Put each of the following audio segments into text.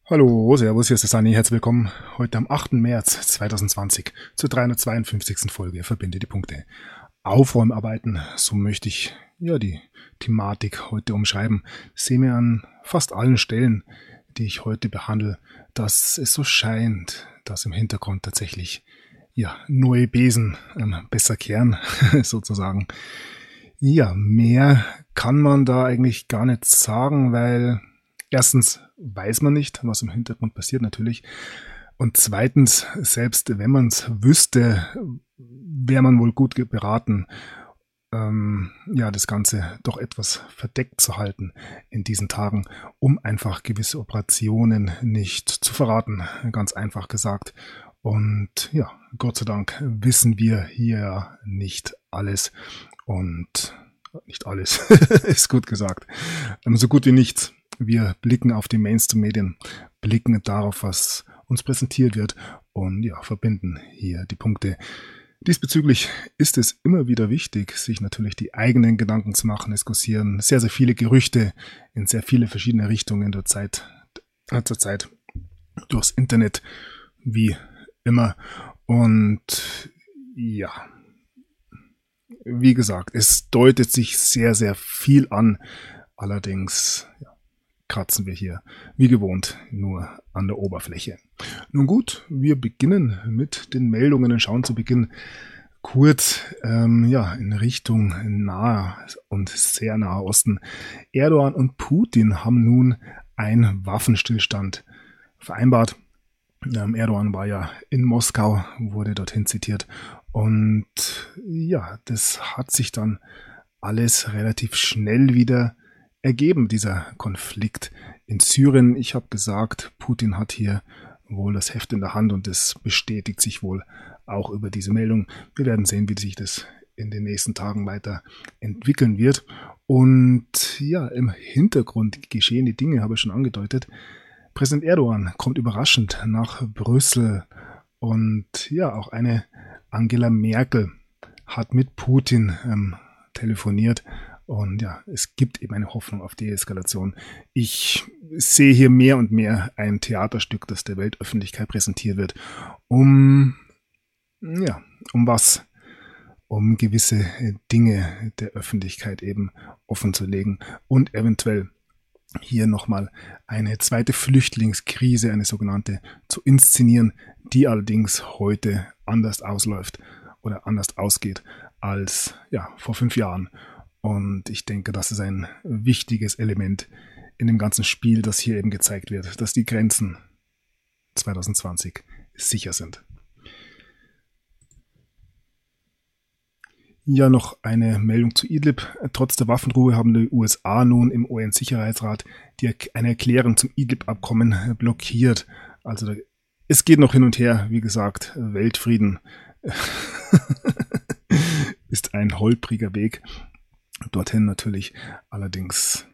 Hallo, servus, hier ist der Sani, herzlich willkommen heute am 8. März 2020 zur 352. Folge Verbinde die Punkte. Aufräumarbeiten, so möchte ich die Thematik heute umschreiben. Sehen wir an fast allen Stellen, die ich heute behandle, dass es so scheint, dass im Hintergrund tatsächlich neue Besen besser kehren, sozusagen. Ja, mehr kann man da eigentlich gar nicht sagen, weil erstens weiß man nicht, was im Hintergrund passiert natürlich. Und zweitens, selbst wenn man es wüsste, wäre man wohl gut beraten, das Ganze doch etwas verdeckt zu halten in diesen Tagen, um einfach gewisse Operationen nicht zu verraten, ganz einfach gesagt. Und ja, Gott sei Dank wissen wir hier nicht alles und nicht alles, ist gut gesagt, so gut wie nichts. Wir blicken auf die Mainstream-Medien, blicken darauf, was uns präsentiert wird und verbinden hier die Punkte. Diesbezüglich ist es immer wieder wichtig, sich natürlich die eigenen Gedanken zu machen. Es kursieren sehr, sehr viele Gerüchte in sehr viele verschiedene Richtungen zurzeit durchs Internet, wie immer. Und ja, wie gesagt, es deutet sich sehr, sehr viel an. Allerdings kratzen wir hier, wie gewohnt, nur an der Oberfläche. Nun gut, wir beginnen mit den Meldungen und schauen zu Beginn kurz in Richtung naher und sehr naher Osten. Erdogan und Putin haben nun einen Waffenstillstand vereinbart. Erdogan war ja in Moskau, wurde dorthin zitiert. Und das hat sich dann alles relativ schnell wieder ergeben, dieser Konflikt in Syrien. Ich habe gesagt, Putin hat hier wohl das Heft in der Hand und das bestätigt sich wohl auch über diese Meldung. Wir werden sehen, wie sich das in den nächsten Tagen weiter entwickeln wird. Und im Hintergrund geschehen die Dinge, habe ich schon angedeutet. Präsident Erdogan kommt überraschend nach Brüssel und auch eine Angela Merkel hat mit Putin telefoniert. Und es gibt eben eine Hoffnung auf Deeskalation. Ich sehe hier mehr und mehr ein Theaterstück, das der Weltöffentlichkeit präsentiert wird, um was? Um gewisse Dinge der Öffentlichkeit eben offen zu legen und eventuell hier nochmal eine zweite Flüchtlingskrise, eine sogenannte, zu inszenieren, die allerdings heute anders ausläuft oder anders ausgeht als vor 5 Jahren. Und ich denke, das ist ein wichtiges Element in dem ganzen Spiel, das hier eben gezeigt wird, dass die Grenzen 2020 sicher sind. Ja, noch eine Meldung zu Idlib. Trotz der Waffenruhe haben die USA nun im UN-Sicherheitsrat eine Erklärung zum Idlib-Abkommen blockiert. Also es geht noch hin und her. Wie gesagt, Weltfrieden ist ein holpriger Weg dorthin natürlich. Allerdings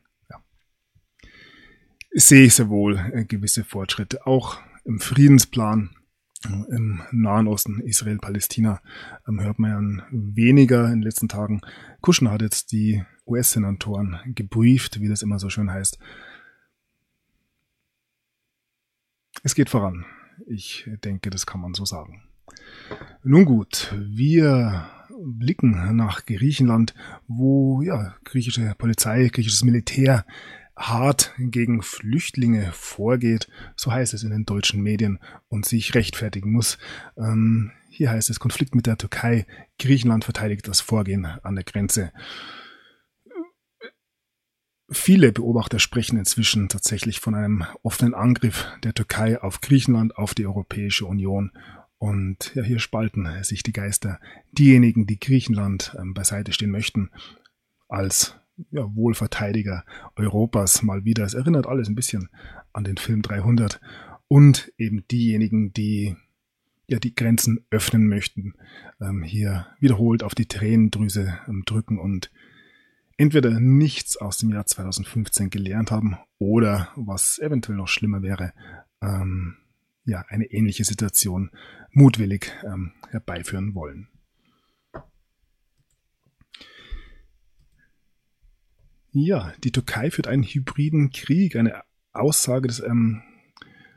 sehe ich sehr wohl gewisse Fortschritte. Auch im Friedensplan im Nahen Osten, Israel, Palästina, hört man ja weniger in den letzten Tagen. Kushner hat jetzt die US-Senatoren gebrieft, wie das immer so schön heißt. Es geht voran. Ich denke, das kann man so sagen. Nun gut, wir blicken nach Griechenland, wo griechische Polizei, griechisches Militär hart gegen Flüchtlinge vorgeht, so heißt es in den deutschen Medien, und sich rechtfertigen muss. Hier heißt es Konflikt mit der Türkei, Griechenland verteidigt das Vorgehen an der Grenze. Viele Beobachter sprechen inzwischen tatsächlich von einem offenen Angriff der Türkei auf Griechenland, auf die Europäische Union. Und hier spalten sich die Geister. Diejenigen, die Griechenland beiseite stehen möchten, als Wohlverteidiger Europas mal wieder. Es erinnert alles ein bisschen an den Film 300. Und eben diejenigen, die die Grenzen öffnen möchten, hier wiederholt auf die Tränendrüse drücken und entweder nichts aus dem Jahr 2015 gelernt haben oder, was eventuell noch schlimmer wäre, eine ähnliche Situation mutwillig herbeiführen wollen. Ja, die Türkei führt einen hybriden Krieg, eine Aussage des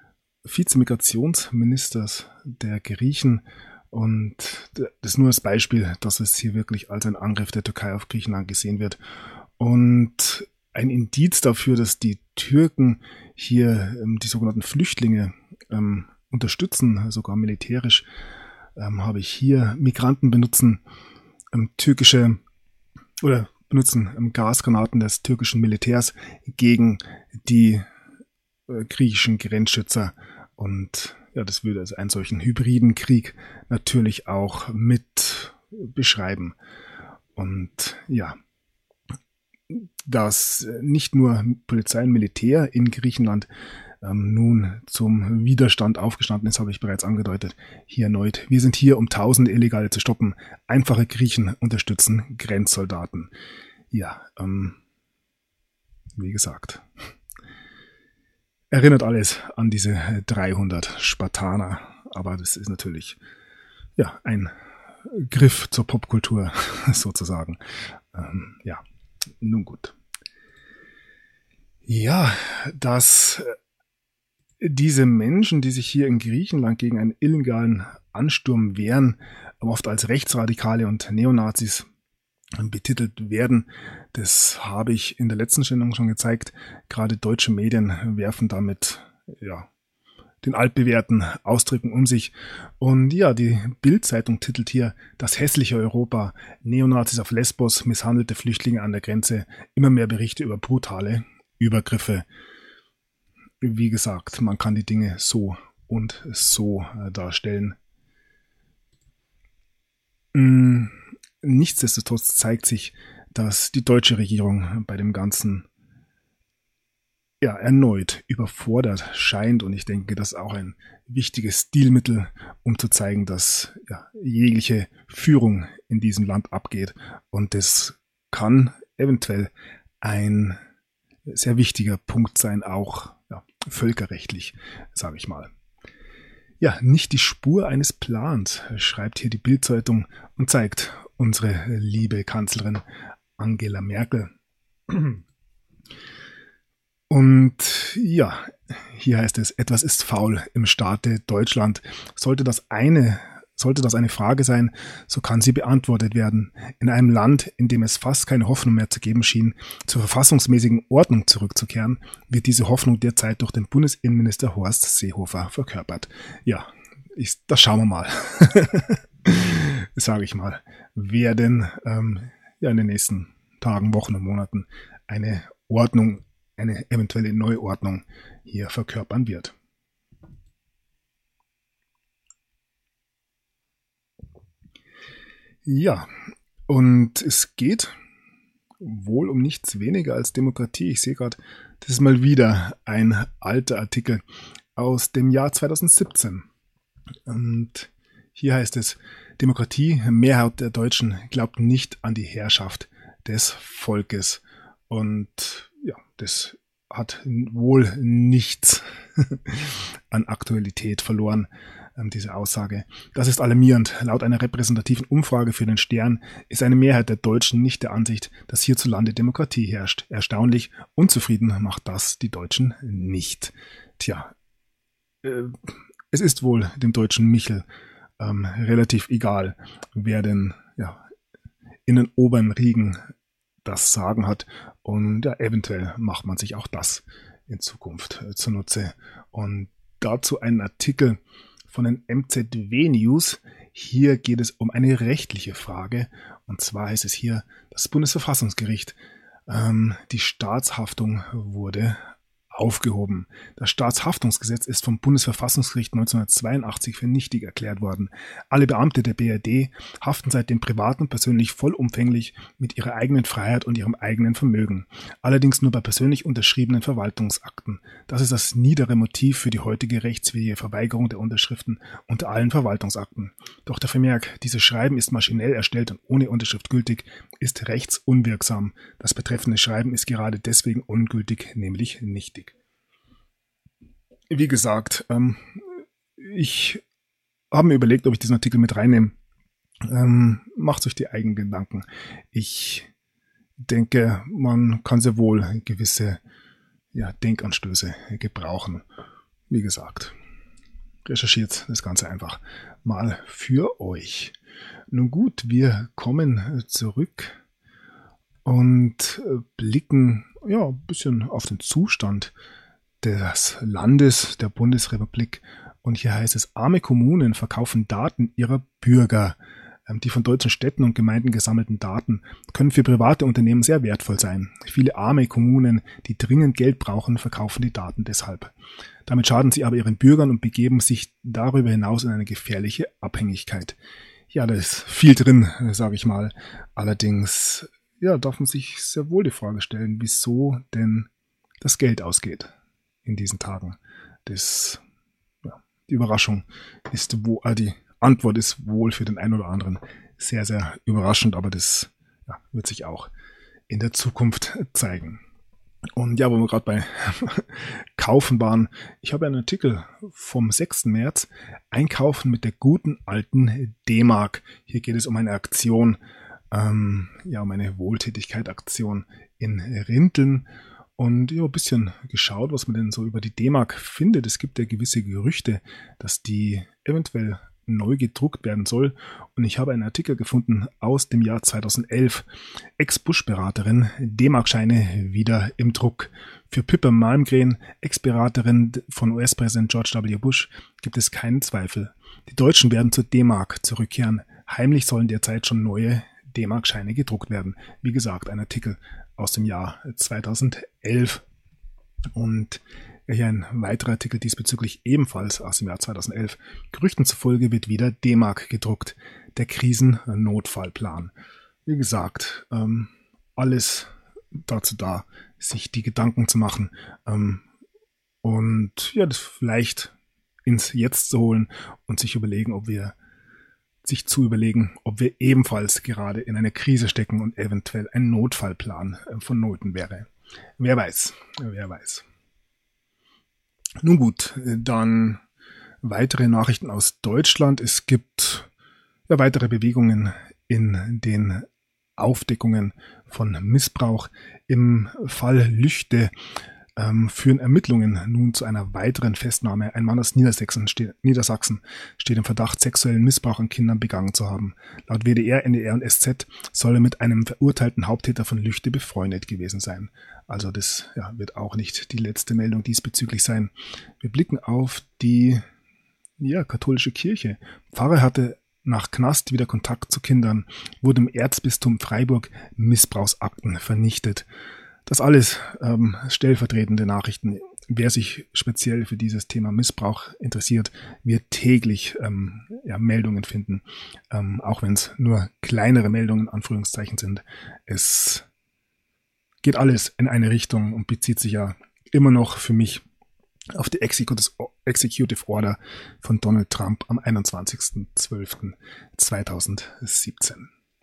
Vizemigrationsministers der Griechen. Und das ist nur das Beispiel, dass es hier wirklich als ein Angriff der Türkei auf Griechenland gesehen wird. Und ein Indiz dafür, dass die Türken hier die sogenannten Flüchtlinge unterstützen, sogar militärisch, habe ich hier Migranten benutzen Gasgranaten des türkischen Militärs gegen die griechischen Grenzschützer. Und ja, das würde also einen solchen hybriden Krieg natürlich auch mit beschreiben. Und ja, dass nicht nur Polizei und Militär in Griechenland nun zum Widerstand aufgestanden ist, habe ich bereits angedeutet. Hier erneut. Wir sind hier, um Tausende Illegale zu stoppen. Einfache Griechen unterstützen Grenzsoldaten. Ja, wie gesagt. Erinnert alles an diese 300 Spartaner. Aber das ist natürlich ja ein Griff zur Popkultur sozusagen. Ja, nun gut. Ja, dass diese Menschen, die sich hier in Griechenland gegen einen illegalen Ansturm wehren, oft als Rechtsradikale und Neonazis betitelt werden, das habe ich in der letzten Sendung schon gezeigt. Gerade deutsche Medien werfen damit den altbewährten Ausdrücken um sich. Und ja, die Bild-Zeitung titelt hier: Das hässliche Europa, Neonazis auf Lesbos, misshandelte Flüchtlinge an der Grenze, immer mehr Berichte über brutale Übergriffe. Wie gesagt, man kann die Dinge so und so darstellen. Nichtsdestotrotz zeigt sich, dass die deutsche Regierung bei dem Ganzen erneut überfordert scheint, und ich denke, das ist auch ein wichtiges Stilmittel, um zu zeigen, dass jegliche Führung in diesem Land abgeht, und das kann eventuell ein sehr wichtiger Punkt sein, auch völkerrechtlich, sage ich mal. Ja, nicht die Spur eines Plans, schreibt hier die Bild-Zeitung und zeigt unsere liebe Kanzlerin Angela Merkel. Und ja, hier heißt es: Etwas ist faul im Staate Deutschland. Sollte das eine Frage sein, so kann sie beantwortet werden. In einem Land, in dem es fast keine Hoffnung mehr zu geben schien, zur verfassungsmäßigen Ordnung zurückzukehren, wird diese Hoffnung derzeit durch den Bundesinnenminister Horst Seehofer verkörpert. Ja, das schauen wir mal. Sage ich mal. Wer denn in den nächsten Tagen, Wochen und Monaten eine eventuelle Neuordnung hier verkörpern wird. Ja, und es geht wohl um nichts weniger als Demokratie. Ich sehe gerade, das ist mal wieder ein alter Artikel aus dem Jahr 2017. Und hier heißt es: Demokratie, Mehrheit der Deutschen glaubt nicht an die Herrschaft des Volkes. Und ja, das hat wohl nichts an Aktualität verloren, diese Aussage. Das ist alarmierend. Laut einer repräsentativen Umfrage für den Stern ist eine Mehrheit der Deutschen nicht der Ansicht, dass hierzulande Demokratie herrscht. Erstaunlich, unzufrieden macht das die Deutschen nicht. Tja, es ist wohl dem deutschen Michel relativ egal, wer denn in den oberen Riegen das Sagen hat, und eventuell macht man sich auch das in Zukunft zunutze. Und dazu einen Artikel von den MZW News. Hier geht es um eine rechtliche Frage, und zwar heißt es hier: Das Bundesverfassungsgericht, die Staatshaftung wurde aufgehoben. Das Staatshaftungsgesetz ist vom Bundesverfassungsgericht 1982 für nichtig erklärt worden. Alle Beamte der BRD haften seitdem privat und persönlich vollumfänglich mit ihrer eigenen Freiheit und ihrem eigenen Vermögen. Allerdings nur bei persönlich unterschriebenen Verwaltungsakten. Das ist das niedere Motiv für die heutige rechtswidrige Verweigerung der Unterschriften unter allen Verwaltungsakten. Doch der Vermerk: Dieses Schreiben ist maschinell erstellt und ohne Unterschrift gültig, ist rechtsunwirksam. Das betreffende Schreiben ist gerade deswegen ungültig, nämlich nichtig. Wie gesagt, ich habe mir überlegt, ob ich diesen Artikel mit reinnehme. Macht euch die eigenen Gedanken. Ich denke, man kann sehr wohl gewisse Denkanstöße gebrauchen. Wie gesagt. recherchiert das Ganze einfach mal für euch. Nun gut, wir kommen zurück und blicken ja ein bisschen auf den Zustand des Landes, der Bundesrepublik. Und hier heißt es, arme Kommunen verkaufen Daten ihrer Bürger. Die von deutschen Städten und Gemeinden gesammelten Daten können für private Unternehmen sehr wertvoll sein. Viele arme Kommunen, die dringend Geld brauchen, verkaufen die Daten deshalb. Damit schaden sie aber ihren Bürgern und begeben sich darüber hinaus in eine gefährliche Abhängigkeit. Ja, da ist viel drin, sage ich mal. Allerdings ja, darf man sich sehr wohl die Frage stellen, wieso denn das Geld ausgeht in diesen Tagen. Die Überraschung ist, die Antwort ist wohl für den einen oder anderen sehr, sehr überraschend, aber das wird sich auch in der Zukunft zeigen. Und ja, wo wir gerade bei Kaufen waren, ich habe einen Artikel vom 6. März, Einkaufen mit der guten alten D-Mark. Hier geht es um eine Aktion, um eine Wohltätigkeit-Aktion in Rinteln. Und ja, ein bisschen geschaut, was man denn so über die D-Mark findet. Es gibt ja gewisse Gerüchte, dass die eventuell neu gedruckt werden soll. Und ich habe einen Artikel gefunden aus dem Jahr 2011. Ex-Bush-Beraterin, D-Mark-Scheine wieder im Druck. Für Pippa Malmgren, Ex-Beraterin von US-Präsident George W. Bush, gibt es keinen Zweifel. Die Deutschen werden zur D-Mark zurückkehren. Heimlich sollen derzeit schon neue D-Mark-Scheine gedruckt werden. Wie gesagt, ein Artikel aus dem Jahr 2011. Und hier ein weiterer Artikel diesbezüglich ebenfalls aus dem Jahr 2011. Gerüchten zufolge wird wieder D-Mark gedruckt. Der Krisennotfallplan. Wie gesagt, alles dazu da, sich die Gedanken zu machen und ja, das vielleicht ins Jetzt zu holen und sich überlegen, ob wir ebenfalls gerade in einer Krise stecken und eventuell ein Notfallplan vonnöten wäre. Wer weiß. Nun gut, dann weitere Nachrichten aus Deutschland. Es gibt ja weitere Bewegungen in den Aufdeckungen von Missbrauch. Im Fall Lüchte führen Ermittlungen nun zu einer weiteren Festnahme. Ein Mann aus Niedersachsen steht im Verdacht, sexuellen Missbrauch an Kindern begangen zu haben. Laut WDR, NDR und SZ soll er mit einem verurteilten Haupttäter von Lüchte befreundet gewesen sein. Also das wird auch nicht die letzte Meldung diesbezüglich sein. Wir blicken auf die katholische Kirche. Pfarrer hatte nach Knast wieder Kontakt zu Kindern, wurde im Erzbistum Freiburg Missbrauchsakten vernichtet. Das alles stellvertretende Nachrichten. Wer sich speziell für dieses Thema Missbrauch interessiert, wird täglich Meldungen finden, auch wenn es nur kleinere Meldungen, Anführungszeichen sind. Es geht alles in eine Richtung und bezieht sich ja immer noch für mich auf die Executive Order von Donald Trump am 21.12.2017.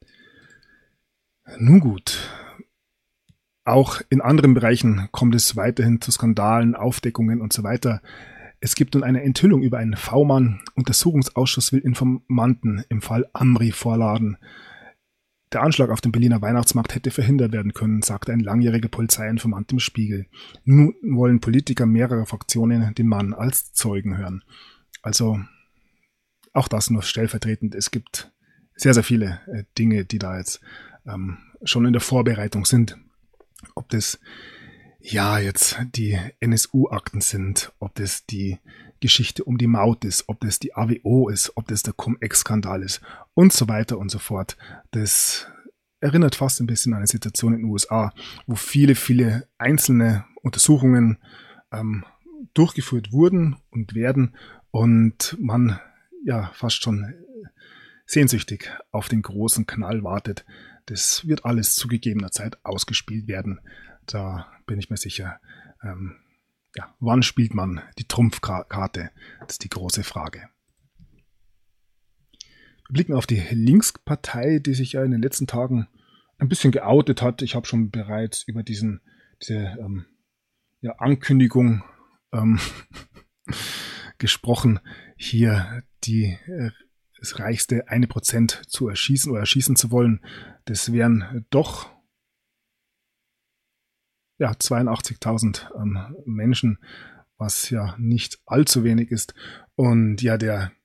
Nun gut. Auch in anderen Bereichen kommt es weiterhin zu Skandalen, Aufdeckungen und so weiter. Es gibt nun eine Enthüllung über einen V-Mann. Untersuchungsausschuss will Informanten im Fall Amri vorladen. Der Anschlag auf den Berliner Weihnachtsmarkt hätte verhindert werden können, sagte ein langjähriger Polizeiinformant im Spiegel. Nun wollen Politiker mehrerer Fraktionen den Mann als Zeugen hören. Also auch das nur stellvertretend. Es gibt sehr, sehr viele Dinge, die da jetzt schon in der Vorbereitung sind. Ob das jetzt die NSU-Akten sind, ob das die Geschichte um die Maut ist, ob das die AWO ist, ob das der Cum-Ex-Skandal ist und so weiter und so fort. Das erinnert fast ein bisschen an eine Situation in den USA, wo viele, viele einzelne Untersuchungen durchgeführt wurden und werden und man fast schon sehnsüchtig auf den großen Knall wartet. Das wird alles zu gegebener Zeit ausgespielt werden. Da bin ich mir sicher. Wann spielt man die Trumpfkarte? Das ist die große Frage. Wir blicken auf die Linkspartei, die sich ja in den letzten Tagen ein bisschen geoutet hat. Ich habe schon bereits über diese Ankündigung gesprochen, hier das reichste 1% zu erschießen oder erschießen zu wollen. Das wären doch 82.000 Menschen was ja nicht allzu wenig ist. Und ja,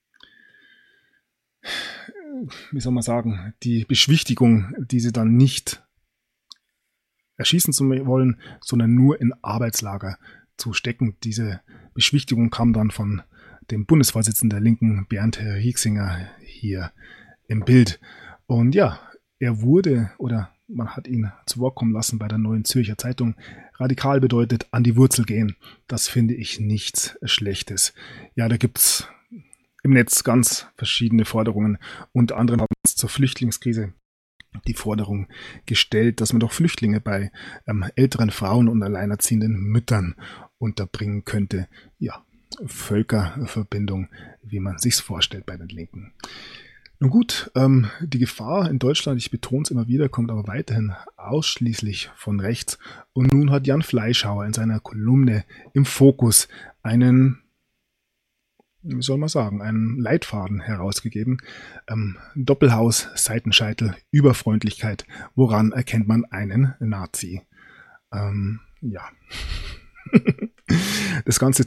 wie soll man sagen, die Beschwichtigung, die sie dann nicht erschießen zu wollen, sondern nur in Arbeitslager zu stecken. Diese Beschwichtigung kam dann von dem Bundesvorsitzenden der Linken, Bernd Rieksinger, hier im Bild. Und ja, er wurde, oder man hat ihn zu Wort kommen lassen bei der Neuen Zürcher Zeitung, radikal bedeutet an die Wurzel gehen. Das finde ich nichts Schlechtes. Ja, da gibt's im Netz ganz verschiedene Forderungen. Unter anderem haben wir zur Flüchtlingskrise die Forderung gestellt, dass man doch Flüchtlinge bei älteren Frauen und alleinerziehenden Müttern unterbringen könnte. Ja, Völkerverbindung, wie man sich's vorstellt bei den Linken. Nun gut, die Gefahr in Deutschland, ich betone es immer wieder, kommt aber weiterhin ausschließlich von rechts. Und nun hat Jan Fleischhauer in seiner Kolumne im Fokus einen, wie soll man sagen, einen Leitfaden herausgegeben. Doppelhaus, Seitenscheitel, Überfreundlichkeit. Woran erkennt man einen Nazi? Ja. Das Ganze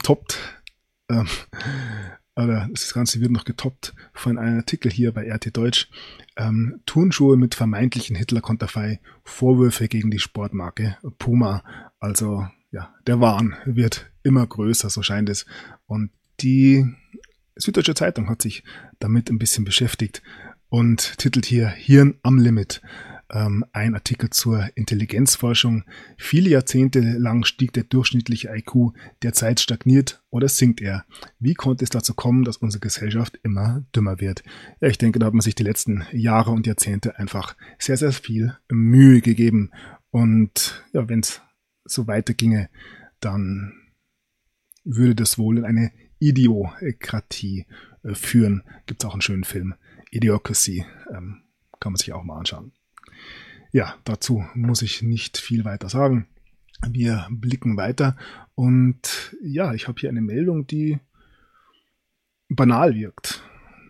das Ganze wird noch getoppt von einem Artikel hier bei RT Deutsch. Turnschuhe mit vermeintlichen Hitler-Konterfei, Vorwürfe gegen die Sportmarke Puma. Also ja, der Wahn wird immer größer, so scheint es. Und die Süddeutsche Zeitung hat sich damit ein bisschen beschäftigt und titelt hier Hirn am Limit. Ein Artikel zur Intelligenzforschung. Viele Jahrzehnte lang stieg der durchschnittliche IQ, derzeit stagniert oder sinkt er. Wie konnte es dazu kommen, dass unsere Gesellschaft immer dümmer wird? Ja, ich denke, da hat man sich die letzten Jahre und Jahrzehnte einfach sehr, sehr viel Mühe gegeben. Und ja, wenn es so weiterginge, dann würde das wohl in eine Idiokratie führen. Gibt es auch einen schönen Film. Idiocracy. Kann man sich auch mal anschauen. Ja, dazu muss ich nicht viel weiter sagen. Wir blicken weiter und ja, ich habe hier eine Meldung, die banal wirkt.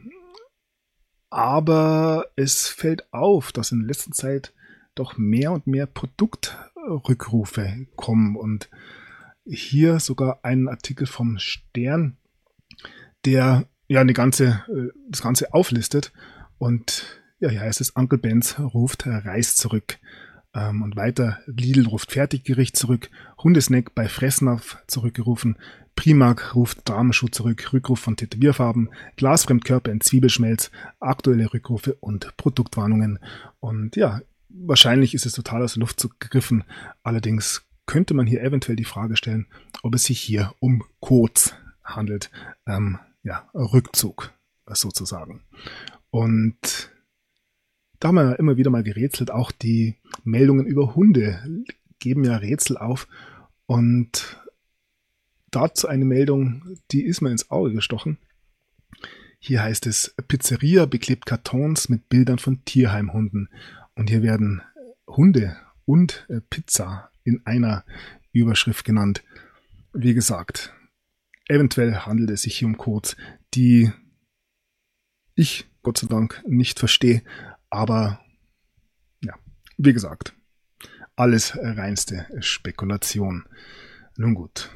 Aber es fällt auf, dass in letzter Zeit doch mehr und mehr Produktrückrufe kommen und hier sogar einen Artikel vom Stern, der ja das Ganze auflistet und ja, hier heißt es, Uncle Benz ruft Reis zurück. Und weiter, Lidl ruft Fertiggericht zurück, Hundesnack bei Fressnapf zurückgerufen, Primark ruft Damenschuh zurück, Rückruf von Tätowierfarben, Glasfremdkörper in Zwiebelschmelz, aktuelle Rückrufe und Produktwarnungen. Und ja, wahrscheinlich ist es total aus der Luft gegriffen. Allerdings könnte man hier eventuell die Frage stellen, ob es sich hier um Codes handelt. Rückzug sozusagen. Und da haben wir immer wieder mal gerätselt, auch die Meldungen über Hunde geben ja Rätsel auf. Und dazu eine Meldung, die ist mir ins Auge gestochen. Hier heißt es, Pizzeria beklebt Kartons mit Bildern von Tierheimhunden. Und hier werden Hunde und Pizza in einer Überschrift genannt. Wie gesagt, eventuell handelt es sich hier um Codes, die ich Gott sei Dank nicht verstehe. Aber ja, wie gesagt, alles reinste Spekulation. Nun gut.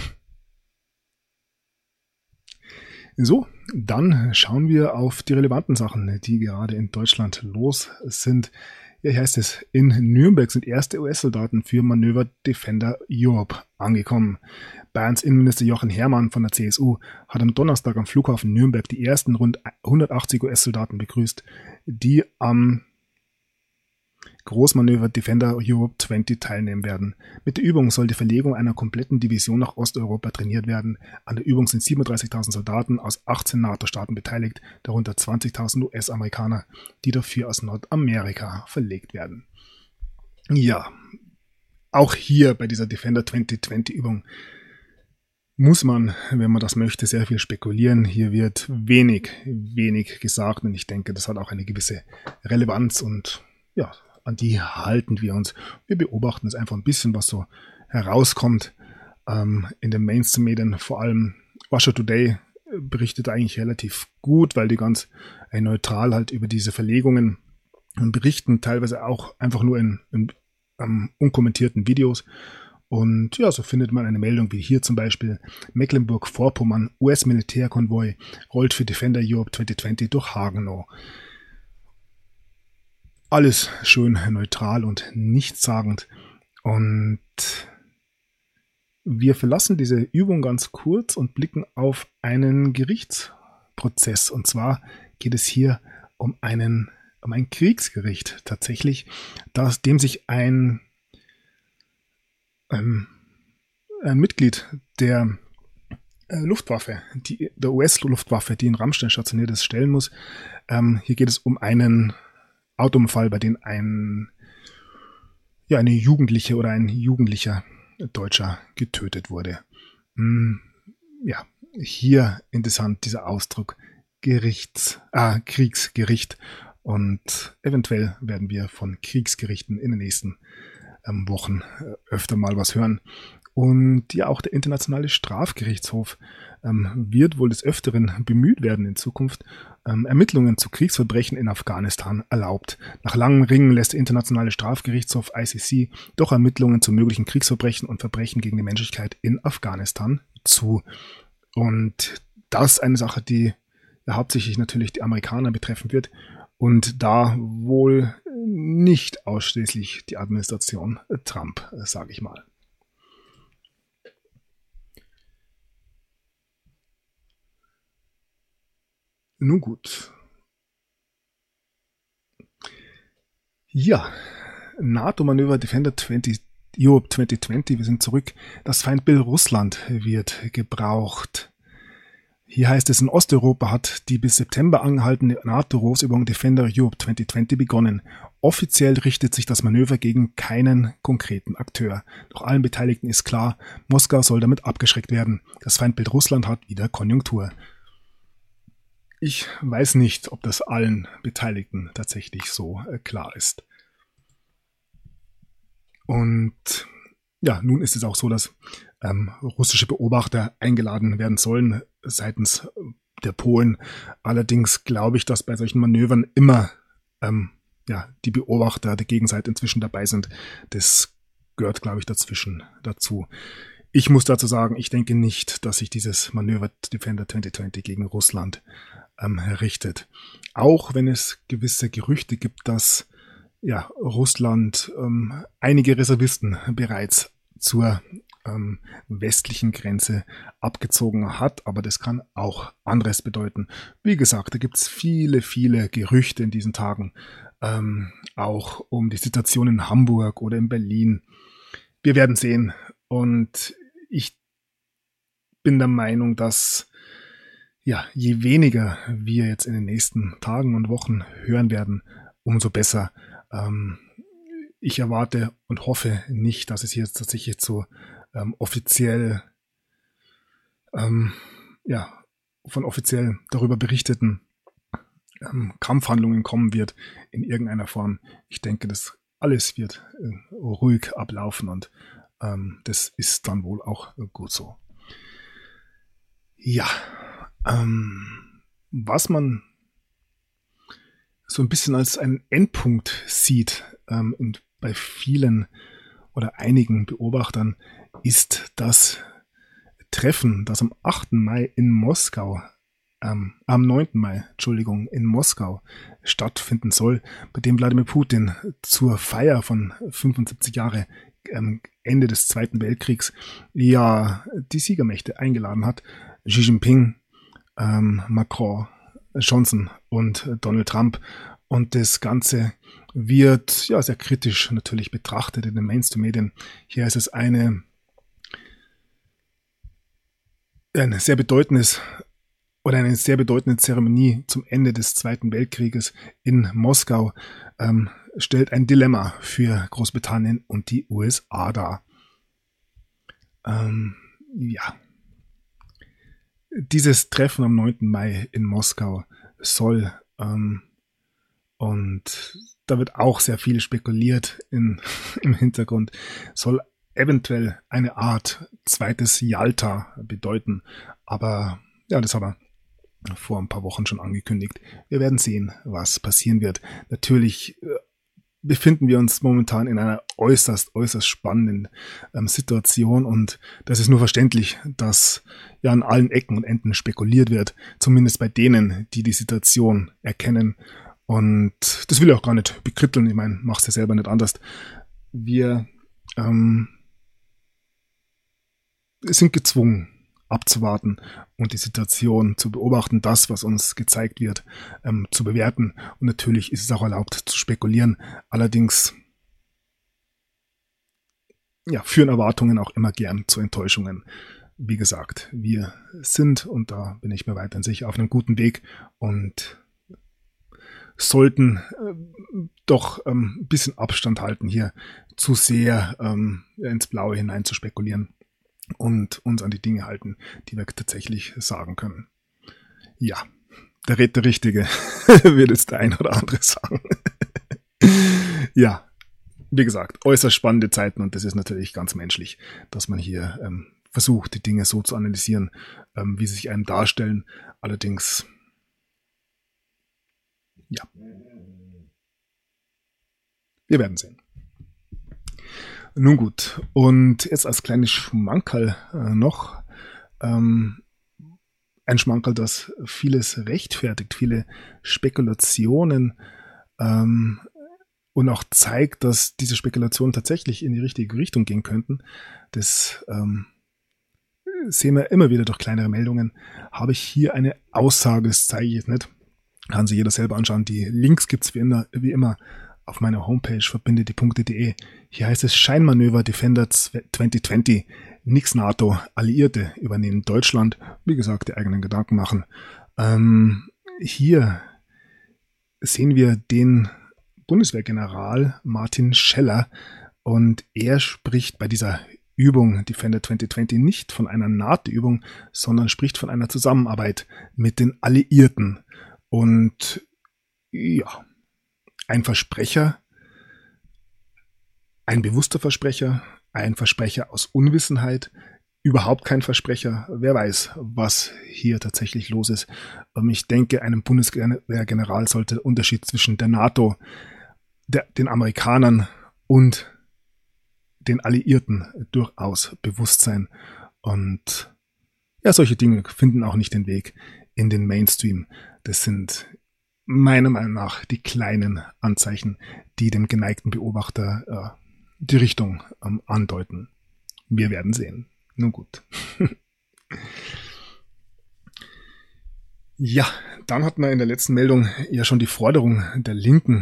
So, dann schauen wir auf die relevanten Sachen, die gerade in Deutschland los sind. Ja, hier heißt es, in Nürnberg sind erste US-Soldaten für Manöver Defender Europe angekommen. Bayerns Innenminister Jochen Herrmann von der CSU hat am Donnerstag am Flughafen Nürnberg die ersten rund 180 US-Soldaten begrüßt, die am Großmanöver Defender Europe 20 teilnehmen werden. Mit der Übung soll die Verlegung einer kompletten Division nach Osteuropa trainiert werden. An der Übung sind 37.000 Soldaten aus 18 NATO-Staaten beteiligt, darunter 20.000 US-Amerikaner, die dafür aus Nordamerika verlegt werden. Ja, auch hier bei dieser Defender 2020-Übung muss man, wenn man das möchte, sehr viel spekulieren. Hier wird wenig gesagt und ich denke, das hat auch eine gewisse Relevanz und ja, an die halten wir uns. Wir beobachten es einfach ein bisschen, was so herauskommt in den Mainstream-Medien. Vor allem Russia Today berichtet eigentlich relativ gut, weil die ganz neutral halt über diese Verlegungen berichten, teilweise auch einfach nur in unkommentierten Videos. Und ja, so findet man eine Meldung wie hier zum Beispiel: Mecklenburg-Vorpommern, US-Militärkonvoi rollt für Defender Europe 2020 durch Hagenow. Alles schön neutral und nichtssagend. Und wir verlassen diese Übung ganz kurz und blicken auf einen Gerichtsprozess. Und zwar geht es hier um ein Kriegsgericht tatsächlich, dem sich ein Mitglied der Luftwaffe, der US-Luftwaffe, die in Ramstein stationiert ist, stellen muss. Hier geht es um einen Autounfall, bei dem eine Jugendliche oder ein Jugendlicher Deutscher getötet wurde. Ja, hier interessant dieser Ausdruck Kriegsgericht, und eventuell werden wir von Kriegsgerichten in den nächsten Wochen öfter mal was hören. Und ja, auch der Internationale Strafgerichtshof wird wohl des Öfteren bemüht werden, in Zukunft Ermittlungen zu Kriegsverbrechen in Afghanistan erlaubt. Nach langem Ringen lässt der Internationale Strafgerichtshof ICC doch Ermittlungen zu möglichen Kriegsverbrechen und Verbrechen gegen die Menschlichkeit in Afghanistan zu. Und das ist eine Sache, die hauptsächlich natürlich die Amerikaner betreffen wird und da wohl nicht ausschließlich die Administration Trump, sage ich mal. Nun gut. Ja, NATO-Manöver Defender Europe 2020, wir sind zurück. Das Feindbild Russland wird gebraucht. Hier heißt es, in Osteuropa hat die bis September angehaltene NATO-Großübung Defender Europe 2020 begonnen. Offiziell richtet sich das Manöver gegen keinen konkreten Akteur. Doch allen Beteiligten ist klar, Moskau soll damit abgeschreckt werden. Das Feindbild Russland hat wieder Konjunktur. Ich weiß nicht, ob das allen Beteiligten tatsächlich so klar ist. Und ja, nun ist es auch so, dass russische Beobachter eingeladen werden sollen seitens der Polen. Allerdings glaube ich, dass bei solchen Manövern immer die Beobachter der Gegenseite inzwischen dabei sind. Das gehört, glaube ich, dazu. Ich muss dazu sagen, ich denke nicht, dass sich dieses Manöver Defender 2020 gegen Russland richtet. Auch wenn es gewisse Gerüchte gibt, dass Russland einige Reservisten bereits zur westlichen Grenze abgezogen hat, aber das kann auch anderes bedeuten. Wie gesagt, da gibt es viele, viele Gerüchte in diesen Tagen, auch um die Situation in Hamburg oder in Berlin. Wir werden sehen, und ich bin der Meinung, dass je weniger wir jetzt in den nächsten Tagen und Wochen hören werden, umso besser. Ich erwarte und hoffe nicht, dass es hier jetzt tatsächlich zu offiziell von offiziell darüber berichteten Kampfhandlungen kommen wird in irgendeiner Form. Ich denke, das alles wird ruhig ablaufen, und das ist dann wohl auch gut so. Ja, was man so ein bisschen als einen Endpunkt sieht bei vielen oder einigen Beobachtern, ist das Treffen, das am 8. Mai in Moskau, am 9. Mai, in Moskau stattfinden soll, bei dem Wladimir Putin zur Feier von 75 Jahre Ende des Zweiten Weltkriegs die Siegermächte eingeladen hat. Xi Jinping, Macron, Johnson und Donald Trump. Und das Ganze wird sehr kritisch natürlich betrachtet in den Mainstream-Medien. Hier ist es ein sehr bedeutendes oder eine sehr bedeutende Zeremonie zum Ende des Zweiten Weltkrieges in Moskau, stellt ein Dilemma für Großbritannien und die USA dar. Dieses Treffen am 9. Mai in Moskau soll, und da wird auch sehr viel spekuliert im Hintergrund, soll eventuell eine Art zweites Jalta bedeuten. Aber das haben wir vor ein paar Wochen schon angekündigt. Wir werden sehen, was passieren wird. Natürlich befinden wir uns momentan in einer äußerst spannenden Situation, und das ist nur verständlich, dass ja an allen Ecken und Enden spekuliert wird, zumindest bei denen, die die Situation erkennen. Und das will ich auch gar nicht bekritteln, ich meine, mach's ja selber nicht anders. Wir sind gezwungen abzuwarten und die Situation zu beobachten, das, was uns gezeigt wird, zu bewerten. Und natürlich ist es auch erlaubt zu spekulieren. Allerdings führen Erwartungen auch immer gern zu Enttäuschungen. Wie gesagt, wir sind, und da bin ich mir weiterhin sicher, auf einem guten Weg und sollten doch ein bisschen Abstand halten, hier zu sehr ins Blaue hinein zu spekulieren und uns an die Dinge halten, die wir tatsächlich sagen können. Ja, der Richtige, wird es der ein oder andere sagen. Ja, wie gesagt, äußerst spannende Zeiten, und das ist natürlich ganz menschlich, dass man hier versucht, die Dinge so zu analysieren, wie sie sich einem darstellen. Allerdings, ja, wir werden sehen. Nun gut, und jetzt als kleines Schmankerl noch, ein Schmankerl, das vieles rechtfertigt, viele Spekulationen und auch zeigt, dass diese Spekulationen tatsächlich in die richtige Richtung gehen könnten. Das sehen wir immer wieder durch kleinere Meldungen. Habe ich hier eine Aussage, das zeige ich jetzt nicht, kann sich jeder selber anschauen. Die Links gibt's wie immer auf meiner Homepage verbindetdie.de. Hier heißt es: Scheinmanöver Defender 2020. Nix NATO. Alliierte übernehmen Deutschland. Wie gesagt, die eigenen Gedanken machen. Hier sehen wir den Bundeswehrgeneral Martin Scheller, und er spricht bei dieser Übung Defender 2020 nicht von einer NATO-Übung, sondern spricht von einer Zusammenarbeit mit den Alliierten. Und ja, ein Versprecher, ein bewusster Versprecher, ein Versprecher aus Unwissenheit, überhaupt kein Versprecher. Wer weiß, was hier tatsächlich los ist. Ich denke, einem Bundeswehrgeneral sollte der Unterschied zwischen der NATO, den Amerikanern und den Alliierten durchaus bewusst sein. Und ja, solche Dinge finden auch nicht den Weg in den Mainstream. Das sind meiner Meinung nach die kleinen Anzeichen, die dem geneigten Beobachter die Richtung andeuten. Wir werden sehen. Nun gut. Ja, dann hatten wir in der letzten Meldung ja schon die Forderung der Linken,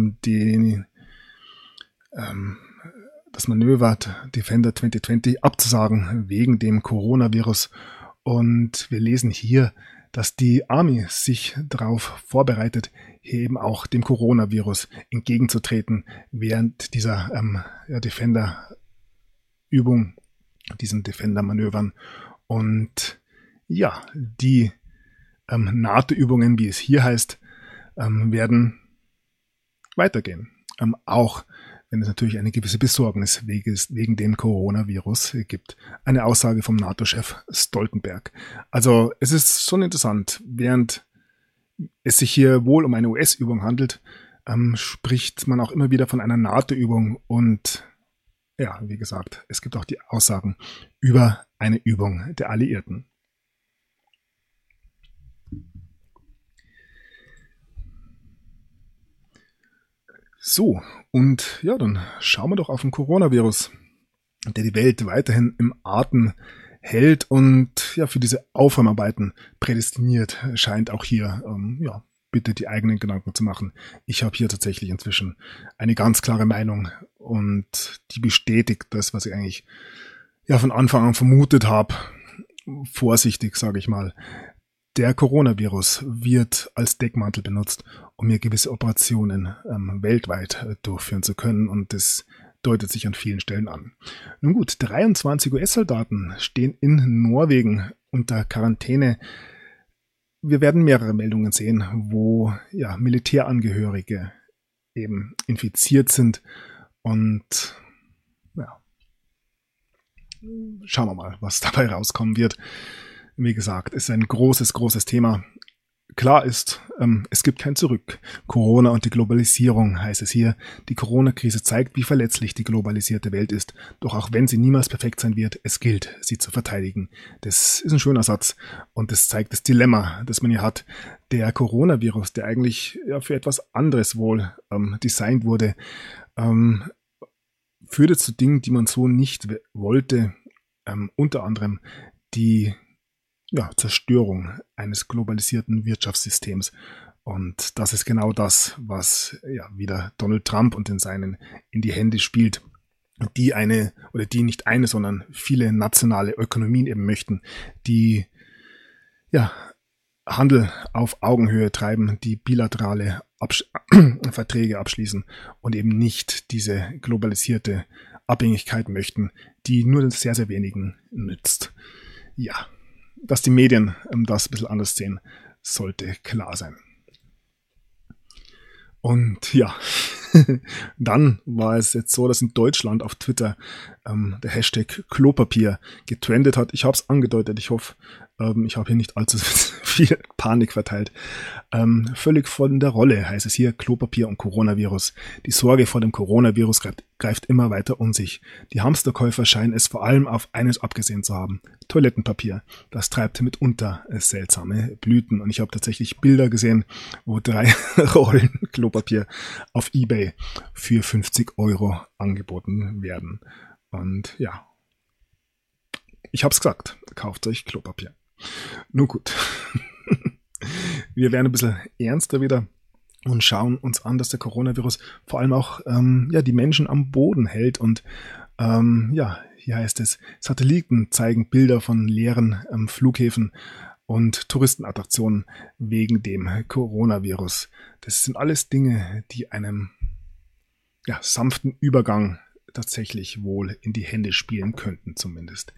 das Manöver Defender 2020 abzusagen wegen dem Coronavirus. Und wir lesen hier, dass die Army sich darauf vorbereitet, hier eben auch dem Coronavirus entgegenzutreten während dieser Defender-Übung, diesen Defender-Manövern. Und ja, die NATO-Übungen, wie es hier heißt, werden weitergehen. Auch wenn es natürlich eine gewisse Besorgnis wegen dem Coronavirus gibt. Eine Aussage vom NATO-Chef Stoltenberg. Also es ist schon interessant, während es sich hier wohl um eine US-Übung handelt, spricht man auch immer wieder von einer NATO-Übung, und ja, wie gesagt, es gibt auch die Aussagen über eine Übung der Alliierten. So, und ja, dann schauen wir doch auf den Coronavirus, der die Welt weiterhin im Atem hält und ja für diese Aufräumarbeiten prädestiniert scheint, auch hier bitte die eigenen Gedanken zu machen. Ich habe hier tatsächlich inzwischen eine ganz klare Meinung, und die bestätigt das, was ich eigentlich von Anfang an vermutet habe. Vorsichtig, sage ich mal. Der Coronavirus wird als Deckmantel benutzt, um hier gewisse Operationen weltweit durchführen zu können, und das deutet sich an vielen Stellen an. Nun gut, 23 US-Soldaten stehen in Norwegen unter Quarantäne. Wir werden mehrere Meldungen sehen, wo Militärangehörige eben infiziert sind, und schauen wir mal, was dabei rauskommen wird. Wie gesagt, ist ein großes Thema. Klar ist, es gibt kein Zurück. Corona und die Globalisierung, heißt es hier. Die Corona-Krise zeigt, wie verletzlich die globalisierte Welt ist. Doch auch wenn sie niemals perfekt sein wird, es gilt, sie zu verteidigen. Das ist ein schöner Satz und das zeigt das Dilemma, das man hier hat. Der Coronavirus, der eigentlich für etwas anderes wohl designt wurde, führte zu Dingen, die man so nicht wollte. Unter anderem die Zerstörung eines globalisierten Wirtschaftssystems. Und das ist genau das, was wieder Donald Trump und den Seinen in die Hände spielt, die nicht eine, sondern viele nationale Ökonomien eben möchten, die Handel auf Augenhöhe treiben, die bilaterale Verträge abschließen und eben nicht diese globalisierte Abhängigkeit möchten, die nur sehr, sehr wenigen nützt. Ja, dass die Medien das ein bisschen anders sehen, sollte klar sein. Und ja, dann war es jetzt so, dass in Deutschland auf Twitter der Hashtag Klopapier getrendet hat. Ich habe es angedeutet, ich hoffe, ich habe hier nicht allzu viel Panik verteilt. Völlig von der Rolle heißt es hier, Klopapier und Coronavirus. Die Sorge vor dem Coronavirus greift immer weiter um sich. Die Hamsterkäufer scheinen es vor allem auf eines abgesehen zu haben. Toilettenpapier. Das treibt mitunter seltsame Blüten. Und ich habe tatsächlich Bilder gesehen, wo 3 Rollen Klopapier auf eBay für 50 € angeboten werden. Und ja, ich hab's gesagt, kauft euch Klopapier. Nun gut, wir werden ein bisschen ernster wieder und schauen uns an, dass der Coronavirus vor allem auch die Menschen am Boden hält. Und hier heißt es, Satelliten zeigen Bilder von leeren Flughäfen und Touristenattraktionen wegen dem Coronavirus. Das sind alles Dinge, die einem sanften Übergang tatsächlich wohl in die Hände spielen könnten zumindest.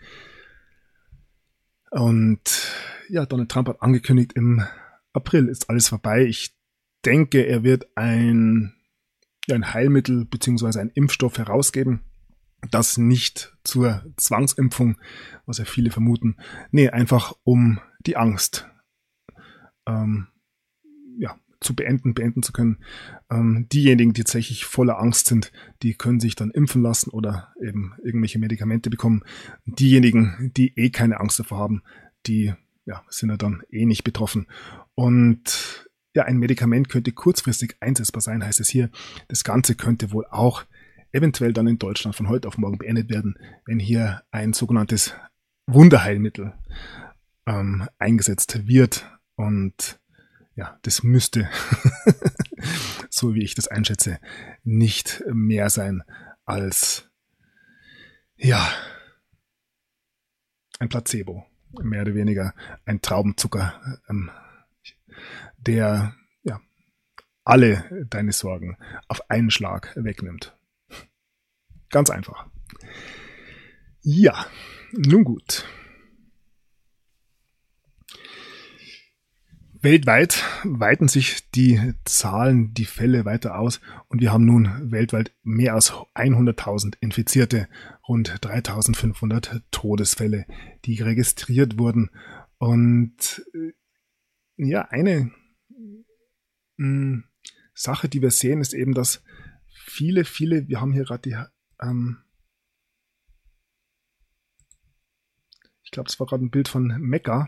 Und Donald Trump hat angekündigt, im April ist alles vorbei. Ich denke, er wird ein Heilmittel bzw. einen Impfstoff herausgeben. Das nicht zur Zwangsimpfung, was ja viele vermuten. Nee, einfach um die Angst beenden zu können. Diejenigen, die tatsächlich voller Angst sind, die können sich dann impfen lassen oder eben irgendwelche Medikamente bekommen. Diejenigen, die keine Angst davor haben, die sind ja dann nicht betroffen. Und ein Medikament könnte kurzfristig einsetzbar sein, heißt es hier. Das Ganze könnte wohl auch eventuell dann in Deutschland von heute auf morgen beendet werden, wenn hier ein sogenanntes Wunderheilmittel eingesetzt wird. Und das müsste, so wie ich das einschätze, nicht mehr sein als ein Placebo, mehr oder weniger ein Traubenzucker, der alle deine Sorgen auf einen Schlag wegnimmt. Ganz einfach. Ja, nun gut. Weltweit weiten sich die Zahlen, die Fälle weiter aus und wir haben nun weltweit mehr als 100.000 Infizierte, rund 3.500 Todesfälle, die registriert wurden. Und eine Sache, die wir sehen, ist eben, dass viele, wir haben hier gerade die, ich glaube, das war gerade ein Bild von Mekka.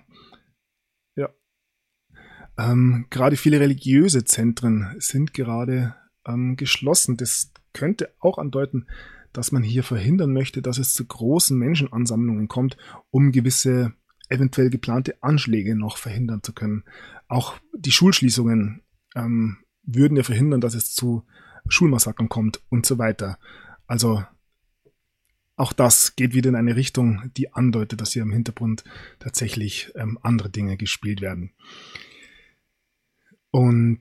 Gerade viele religiöse Zentren sind gerade geschlossen. Das könnte auch andeuten, dass man hier verhindern möchte, dass es zu großen Menschenansammlungen kommt, um gewisse eventuell geplante Anschläge noch verhindern zu können. Auch die Schulschließungen würden ja verhindern, dass es zu Schulmassakern kommt und so weiter. Also auch das geht wieder in eine Richtung, die andeutet, dass hier im Hintergrund tatsächlich andere Dinge gespielt werden. Und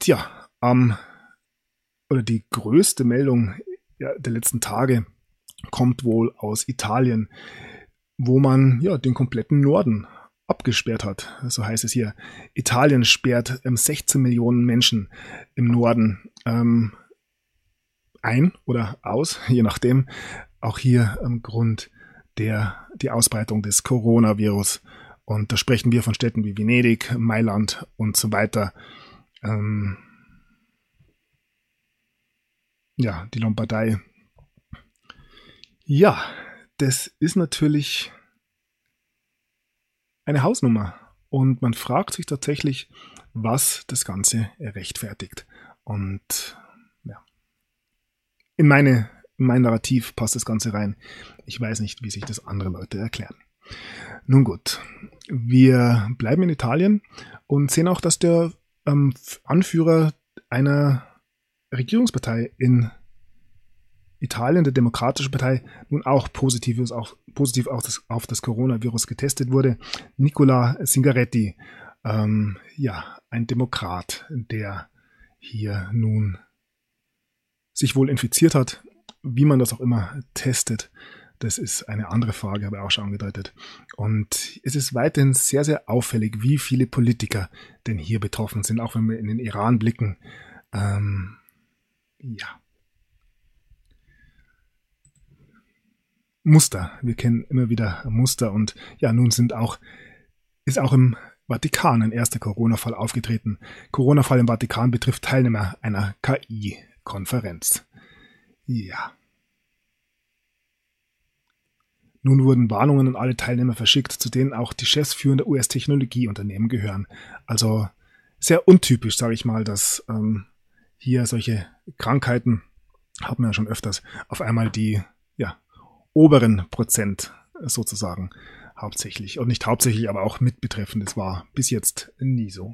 die größte Meldung der letzten Tage kommt wohl aus Italien, wo man den kompletten Norden abgesperrt hat. So heißt es hier. Italien sperrt 16 Millionen Menschen im Norden ein oder aus, je nachdem. Auch hier Grund die Ausbreitung des Coronavirus. Und da sprechen wir von Städten wie Venedig, Mailand und so weiter. Die Lombardei. Ja, das ist natürlich eine Hausnummer. Und man fragt sich tatsächlich, was das Ganze rechtfertigt. Und ja, in mein Narrativ passt das Ganze rein. Ich weiß nicht, wie sich das andere Leute erklären. Nun gut, wir bleiben in Italien und sehen auch, dass der Anführer einer Regierungspartei in Italien, der Demokratische Partei, nun auch positiv auf das Coronavirus getestet wurde. Nicola Zingaretti, ein Demokrat, der hier nun sich wohl infiziert hat. Wie man das auch immer testet, das ist eine andere Frage, habe ich auch schon angedeutet. Und es ist weiterhin sehr, sehr auffällig, wie viele Politiker denn hier betroffen sind, auch wenn wir in den Iran blicken. Muster. Wir kennen immer wieder Muster und ja, nun ist auch im Vatikan ein erster Corona-Fall aufgetreten. Corona-Fall im Vatikan betrifft Teilnehmer einer KI-Konferenz. Ja. Nun wurden Warnungen an alle Teilnehmer verschickt, zu denen auch die Chefs führender US-Technologieunternehmen gehören. Also sehr untypisch, sage ich mal, dass hier solche Krankheiten, haben wir ja schon öfters, auf einmal die oberen Prozent sozusagen hauptsächlich, und nicht hauptsächlich, aber auch mit betreffen. Das war bis jetzt nie so.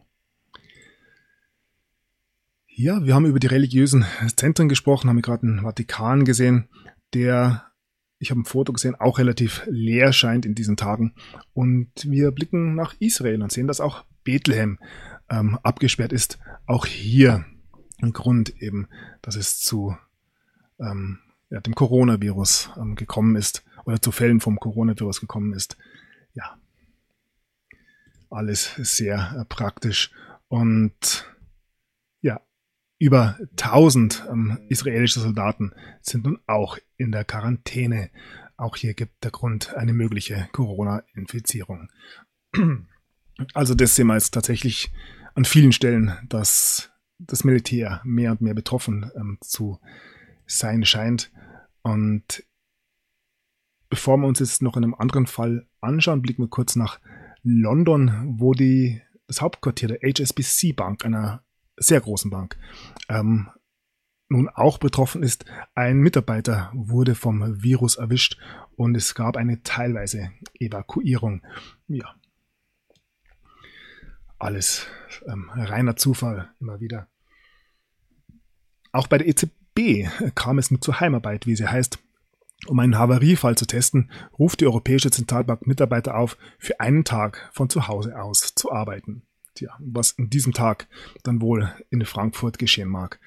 Ja, wir haben über die religiösen Zentren gesprochen, haben wir gerade den Vatikan gesehen, ich habe ein Foto gesehen, auch relativ leer scheint in diesen Tagen. Und wir blicken nach Israel und sehen, dass auch Bethlehem abgesperrt ist. Auch hier ein Grund eben, dass es zu dem Coronavirus gekommen ist oder zu Fällen vom Coronavirus gekommen ist. Ja, alles sehr praktisch. Und ja, über 1000 israelische Soldaten sind nun auch in der Quarantäne. Auch hier gibt der Grund eine mögliche Corona-Infizierung. Also das sehen wir jetzt tatsächlich an vielen Stellen, dass das Militär mehr und mehr betroffen zu sein scheint. Und bevor wir uns jetzt noch in einem anderen Fall anschauen, blicken wir kurz nach London, wo das Hauptquartier der HSBC Bank, einer sehr großen Bank, nun auch betroffen ist. Ein Mitarbeiter wurde vom Virus erwischt und es gab eine teilweise Evakuierung. Ja, alles reiner Zufall immer wieder. Auch bei der EZB kam es zur Heimarbeit, wie sie heißt. Um einen Havariefall zu testen, ruft die Europäische Zentralbank Mitarbeiter auf, für einen Tag von zu Hause aus zu arbeiten. Tja, was in diesem Tag dann wohl in Frankfurt geschehen mag.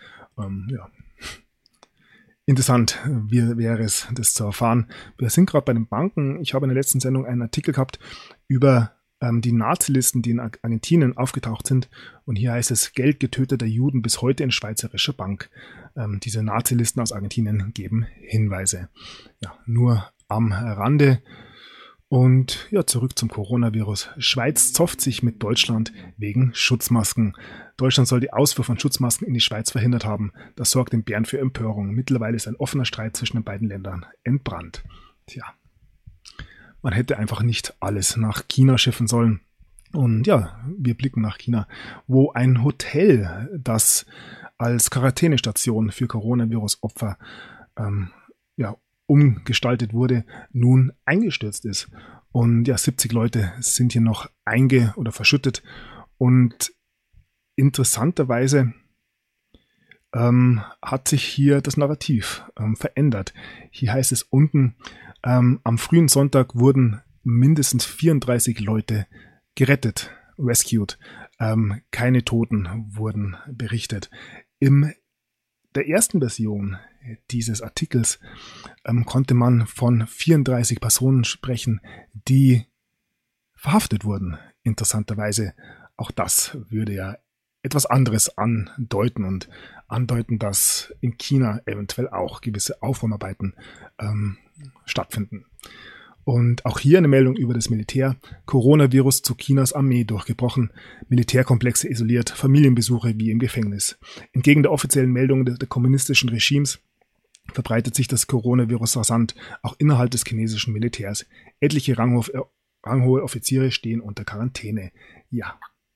Interessant wäre es, das zu erfahren. Wir sind gerade bei den Banken. Ich habe in der letzten Sendung einen Artikel gehabt über die Nazilisten, die in Argentinien aufgetaucht sind. Und hier heißt es, Geld getöteter Juden bis heute in schweizerischer Bank. Diese Nazilisten aus Argentinien geben Hinweise. Ja, nur am Rande. Und ja, zurück zum Coronavirus. Schweiz zofft sich mit Deutschland wegen Schutzmasken. Deutschland soll die Ausfuhr von Schutzmasken in die Schweiz verhindert haben. Das sorgt in Bern für Empörung. Mittlerweile ist ein offener Streit zwischen den beiden Ländern entbrannt. Tja. Man hätte einfach nicht alles nach China schiffen sollen. Und ja, wir blicken nach China, wo ein Hotel, das als Quarantänestation für Coronavirus-Opfer umgestaltet wurde, nun eingestürzt ist. Und ja, 70 Leute sind hier noch verschüttet. Und interessanterweise hat sich hier das Narrativ verändert. Hier heißt es unten, am frühen Sonntag wurden mindestens 34 Leute gerettet, rescued. Keine Toten wurden berichtet. In der ersten Version dieses Artikels konnte man von 34 Personen sprechen, die verhaftet wurden. Interessanterweise, auch das würde ja etwas anderes andeuten, dass in China eventuell auch gewisse Aufräumarbeiten stattfinden. Und auch hier eine Meldung über das Militär. Coronavirus zu Chinas Armee durchgebrochen, Militärkomplexe isoliert, Familienbesuche wie im Gefängnis. Entgegen der offiziellen Meldungen der kommunistischen Regimes verbreitet sich das Coronavirus rasant, auch innerhalb des chinesischen Militärs. Etliche ranghohe Offiziere stehen unter Quarantäne. Ja,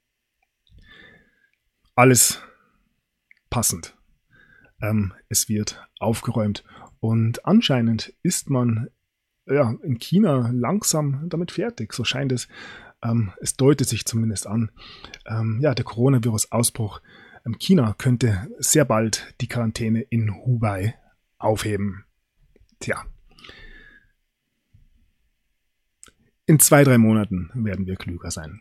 alles passend. Es wird aufgeräumt und anscheinend ist man in China langsam damit fertig. So scheint es. Es deutet sich zumindest an. Der Coronavirus-Ausbruch. China könnte sehr bald die Quarantäne in Hubei aufheben. Tja. In 2-3 Monaten werden wir klüger sein.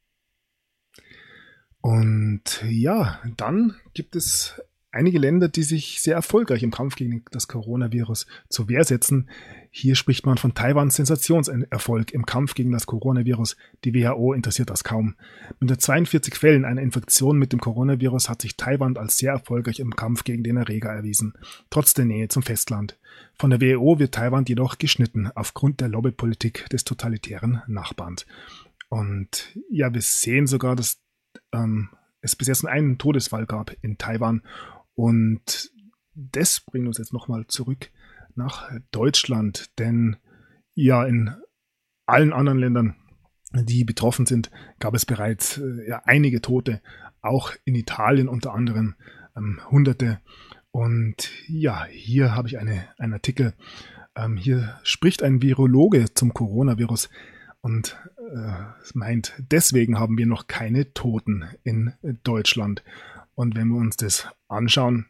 Und ja, dann gibt es einige Länder, die sich sehr erfolgreich im Kampf gegen das Coronavirus zur Wehr setzen. Hier spricht man von Taiwans Sensationserfolg im Kampf gegen das Coronavirus. Die WHO interessiert das kaum. Mit den 42 Fällen einer Infektion mit dem Coronavirus hat sich Taiwan als sehr erfolgreich im Kampf gegen den Erreger erwiesen, trotz der Nähe zum Festland. Von der WHO wird Taiwan jedoch geschnitten, aufgrund der Lobbypolitik des totalitären Nachbarns. Und ja, wir sehen sogar, dass es bis jetzt nur einen Todesfall gab in Taiwan. Und das bringt uns jetzt nochmal zurück nach Deutschland, denn ja, in allen anderen Ländern, die betroffen sind, gab es bereits einige Tote, auch in Italien unter anderem Hunderte. Und ja, hier habe ich einen Artikel. Hier spricht ein Virologe zum Coronavirus und meint, deswegen haben wir noch keine Toten in Deutschland. Und wenn wir uns das anschauen,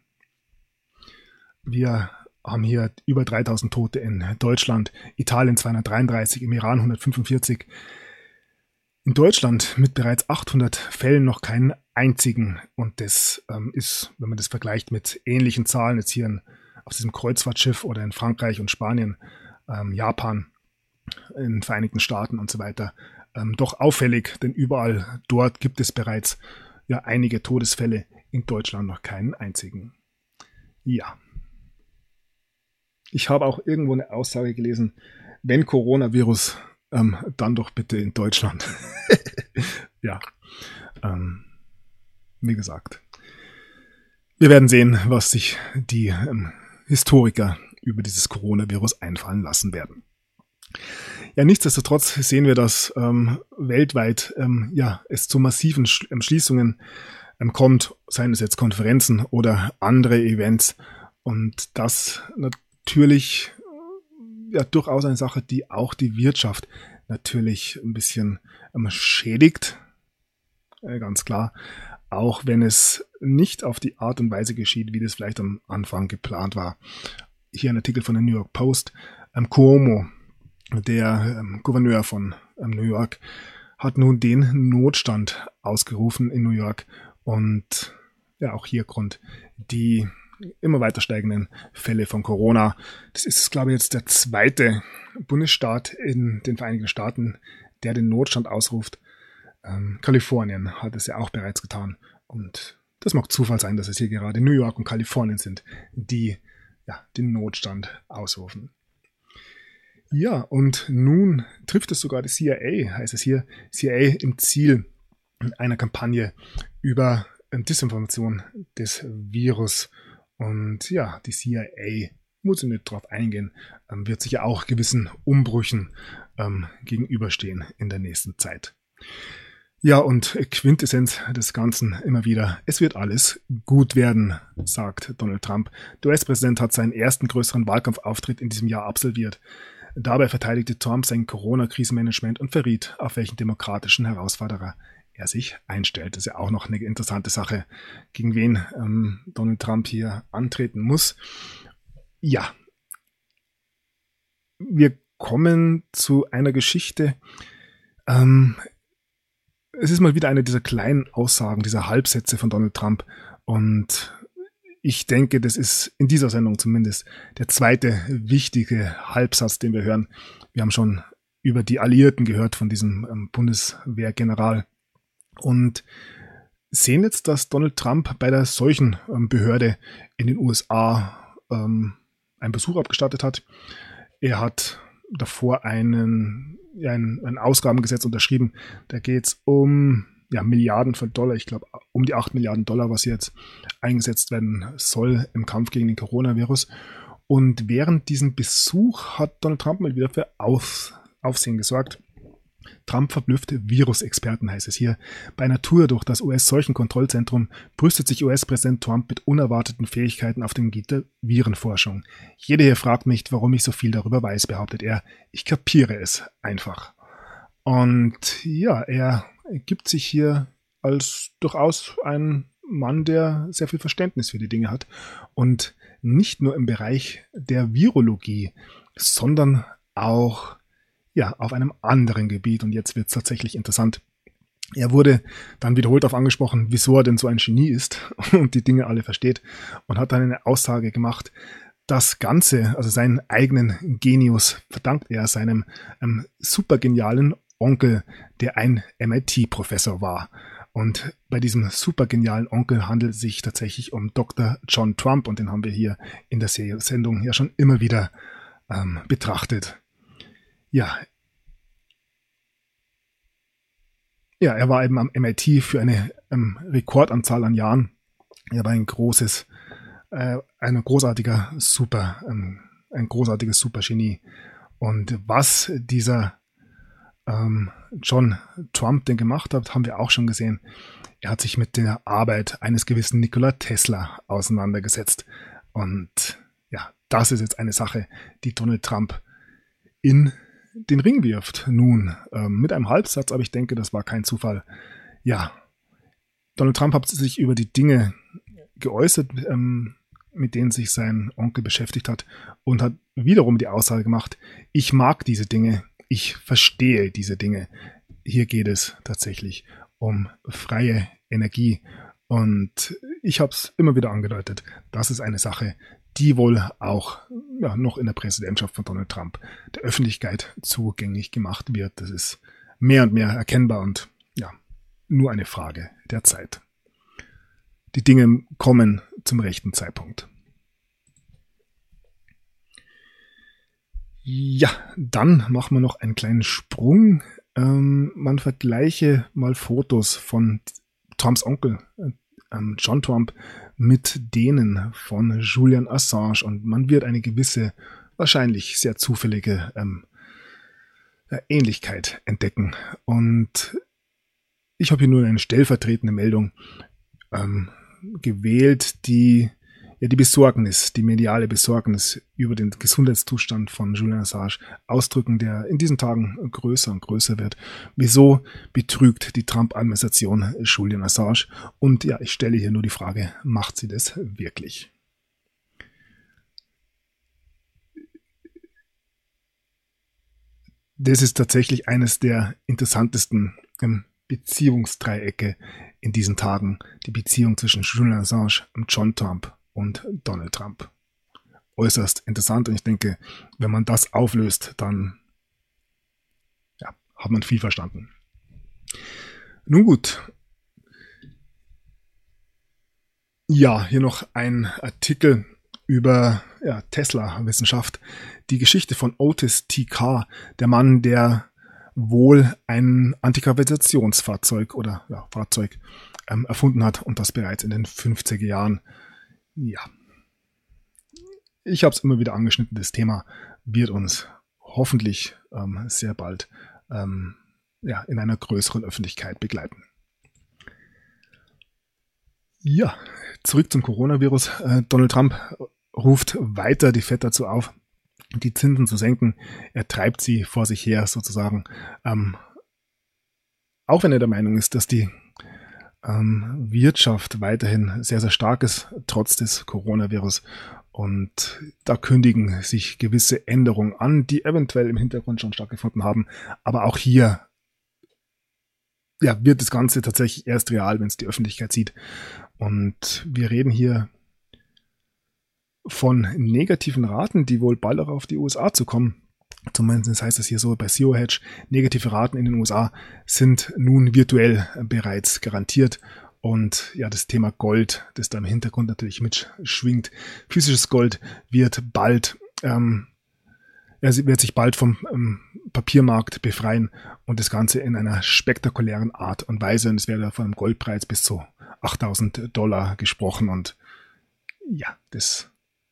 wir haben hier über 3000 Tote in Deutschland, Italien 233, im Iran 145. In Deutschland mit bereits 800 Fällen noch keinen einzigen. Und das ist, wenn man das vergleicht mit ähnlichen Zahlen jetzt hier auf diesem Kreuzfahrtschiff oder in Frankreich und Spanien, Japan, in den Vereinigten Staaten und so weiter, doch auffällig, denn überall dort gibt es bereits einige Todesfälle, in Deutschland noch keinen einzigen. Ja. Ich habe auch irgendwo eine Aussage gelesen, wenn Coronavirus, dann doch bitte in Deutschland. Ja, wie gesagt. Wir werden sehen, was sich die Historiker über dieses Coronavirus einfallen lassen werden. Ja, nichtsdestotrotz sehen wir, dass weltweit es zu massiven Schließungen kommt, seien es jetzt Konferenzen oder andere Events. Und das natürlich durchaus eine Sache, die auch die Wirtschaft natürlich ein bisschen schädigt. Ganz klar. Auch wenn es nicht auf die Art und Weise geschieht, wie das vielleicht am Anfang geplant war. Hier ein Artikel von der New York Post. Cuomo, der Gouverneur von New York, hat nun den Notstand ausgerufen in New York. Und ja, auch hier Grund die immer weiter steigenden Fälle von Corona. Das ist, glaube ich, jetzt der zweite Bundesstaat in den Vereinigten Staaten, der den Notstand ausruft. Kalifornien hat es ja auch bereits getan. Und das mag Zufall sein, dass es hier gerade New York und Kalifornien sind, die den Notstand ausrufen. Ja, und nun trifft es sogar die CIA, heißt es hier, CIA im Ziel einer Kampagne über Desinformation des Virus. Und ja, die CIA, muss ich nicht drauf eingehen, wird sicher auch gewissen Umbrüchen gegenüberstehen in der nächsten Zeit. Ja, und Quintessenz des Ganzen immer wieder, es wird alles gut werden, sagt Donald Trump. Der US-Präsident hat seinen ersten größeren Wahlkampfauftritt in diesem Jahr absolviert. Dabei verteidigte Trump sein Corona-Krisenmanagement und verriet, auf welchen demokratischen Herausforderer er sich einstellt. Das ist ja auch noch eine interessante Sache, gegen wen Donald Trump hier antreten muss. Ja, wir kommen zu einer Geschichte. Es ist mal wieder eine dieser kleinen Aussagen, dieser Halbsätze von Donald Trump. Und ich denke, das ist in dieser Sendung zumindest der zweite wichtige Halbsatz, den wir hören. Wir haben schon über die Alliierten gehört von diesem Bundeswehrgeneral und sehen jetzt, dass Donald Trump bei der solchen Behörde in den USA einen Besuch abgestattet hat. Er hat davor ein Ausgabengesetz unterschrieben. Da geht es um Milliarden von Dollar, ich glaube um die 8 Milliarden Dollar, was jetzt eingesetzt werden soll im Kampf gegen den Coronavirus. Und während diesem Besuch hat Donald Trump mal wieder für Aufsehen gesorgt. Trump verblüffte Virusexperten, heißt es hier. Bei einer Tour durch das US-Seuchenkontrollzentrum brüstet sich US-Präsident Trump mit unerwarteten Fähigkeiten auf dem Gebiet der Virenforschung. Jeder hier fragt mich, warum ich so viel darüber weiß, behauptet er. Ich kapiere es einfach. Und ja, er gibt sich hier als durchaus ein Mann, der sehr viel Verständnis für die Dinge hat. Und nicht nur im Bereich der Virologie, sondern auch auf einem anderen Gebiet. Und jetzt wird es tatsächlich interessant. Er wurde dann wiederholt darauf angesprochen, wieso er denn so ein Genie ist und die Dinge alle versteht, und hat dann eine Aussage gemacht. Das Ganze, also seinen eigenen Genius, verdankt er seinem supergenialen Onkel, der ein MIT-Professor war. Und bei diesem supergenialen Onkel handelt es sich tatsächlich um Dr. John Trump, und den haben wir hier in der Sendung ja schon immer wieder betrachtet. Ja, er war eben am MIT für eine Rekordanzahl an Jahren. Er war ein großartiges Supergenie. Und was dieser John Trump denn gemacht hat, haben wir auch schon gesehen. Er hat sich mit der Arbeit eines gewissen Nikola Tesla auseinandergesetzt. Und ja, das ist jetzt eine Sache, die Donald Trump in den Ring wirft. Nun, mit einem Halbsatz, aber ich denke, das war kein Zufall. Ja, Donald Trump hat sich über die Dinge geäußert, mit denen sich sein Onkel beschäftigt hat, und hat wiederum die Aussage gemacht, ich mag diese Dinge, ich verstehe diese Dinge. Hier geht es tatsächlich um freie Energie, und ich habe es immer wieder angedeutet, das ist eine Sache, die wohl auch noch in der Präsidentschaft von Donald Trump der Öffentlichkeit zugänglich gemacht wird. Das ist mehr und mehr erkennbar und nur eine Frage der Zeit. Die Dinge kommen zum rechten Zeitpunkt. Ja, dann machen wir noch einen kleinen Sprung. Man vergleiche mal Fotos von Trumps Onkel, John Trump, mit denen von Julian Assange, und man wird eine gewisse, wahrscheinlich sehr zufällige Ähnlichkeit entdecken. Und ich habe hier nur eine stellvertretende Meldung gewählt, die Besorgnis, die mediale Besorgnis über den Gesundheitszustand von Julian Assange ausdrücken, der in diesen Tagen größer und größer wird. Wieso betrügt die Trump-Administration Julian Assange? Und ich stelle hier nur die Frage, macht sie das wirklich? Das ist tatsächlich eines der interessantesten Beziehungsdreiecke in diesen Tagen, die Beziehung zwischen Julian Assange und John Trump und Donald Trump. Äußerst interessant, und ich denke, wenn man das auflöst, dann hat man viel verstanden. Nun gut. Ja, hier noch ein Artikel über Tesla-Wissenschaft. Die Geschichte von Otis T. der Mann, der wohl ein Antigravitationsfahrzeug Fahrzeug erfunden hat, und das bereits in den 50er Jahren. Ja, ich habe es immer wieder angeschnitten, das Thema wird uns hoffentlich sehr bald in einer größeren Öffentlichkeit begleiten. Ja, zurück zum Coronavirus. Donald Trump ruft weiter die Fed dazu auf, die Zinsen zu senken. Er treibt sie vor sich her sozusagen. Auch wenn er der Meinung ist, dass die Wirtschaft weiterhin sehr, sehr stark ist, trotz des Coronavirus. Und da kündigen sich gewisse Änderungen an, die eventuell im Hintergrund schon stattgefunden haben. Aber auch hier wird das Ganze tatsächlich erst real, wenn es die Öffentlichkeit sieht. Und wir reden hier von negativen Raten, die wohl bald auch auf die USA zukommen. Zumindest heißt es hier so bei Zero Hedge, negative Raten in den USA sind nun virtuell bereits garantiert. Und das Thema Gold, das da im Hintergrund natürlich mitschwingt. Physisches Gold wird bald Er wird sich bald vom Papiermarkt befreien und das Ganze in einer spektakulären Art und Weise. Und es werde von einem Goldpreis bis zu $8.000 gesprochen. Und ja, das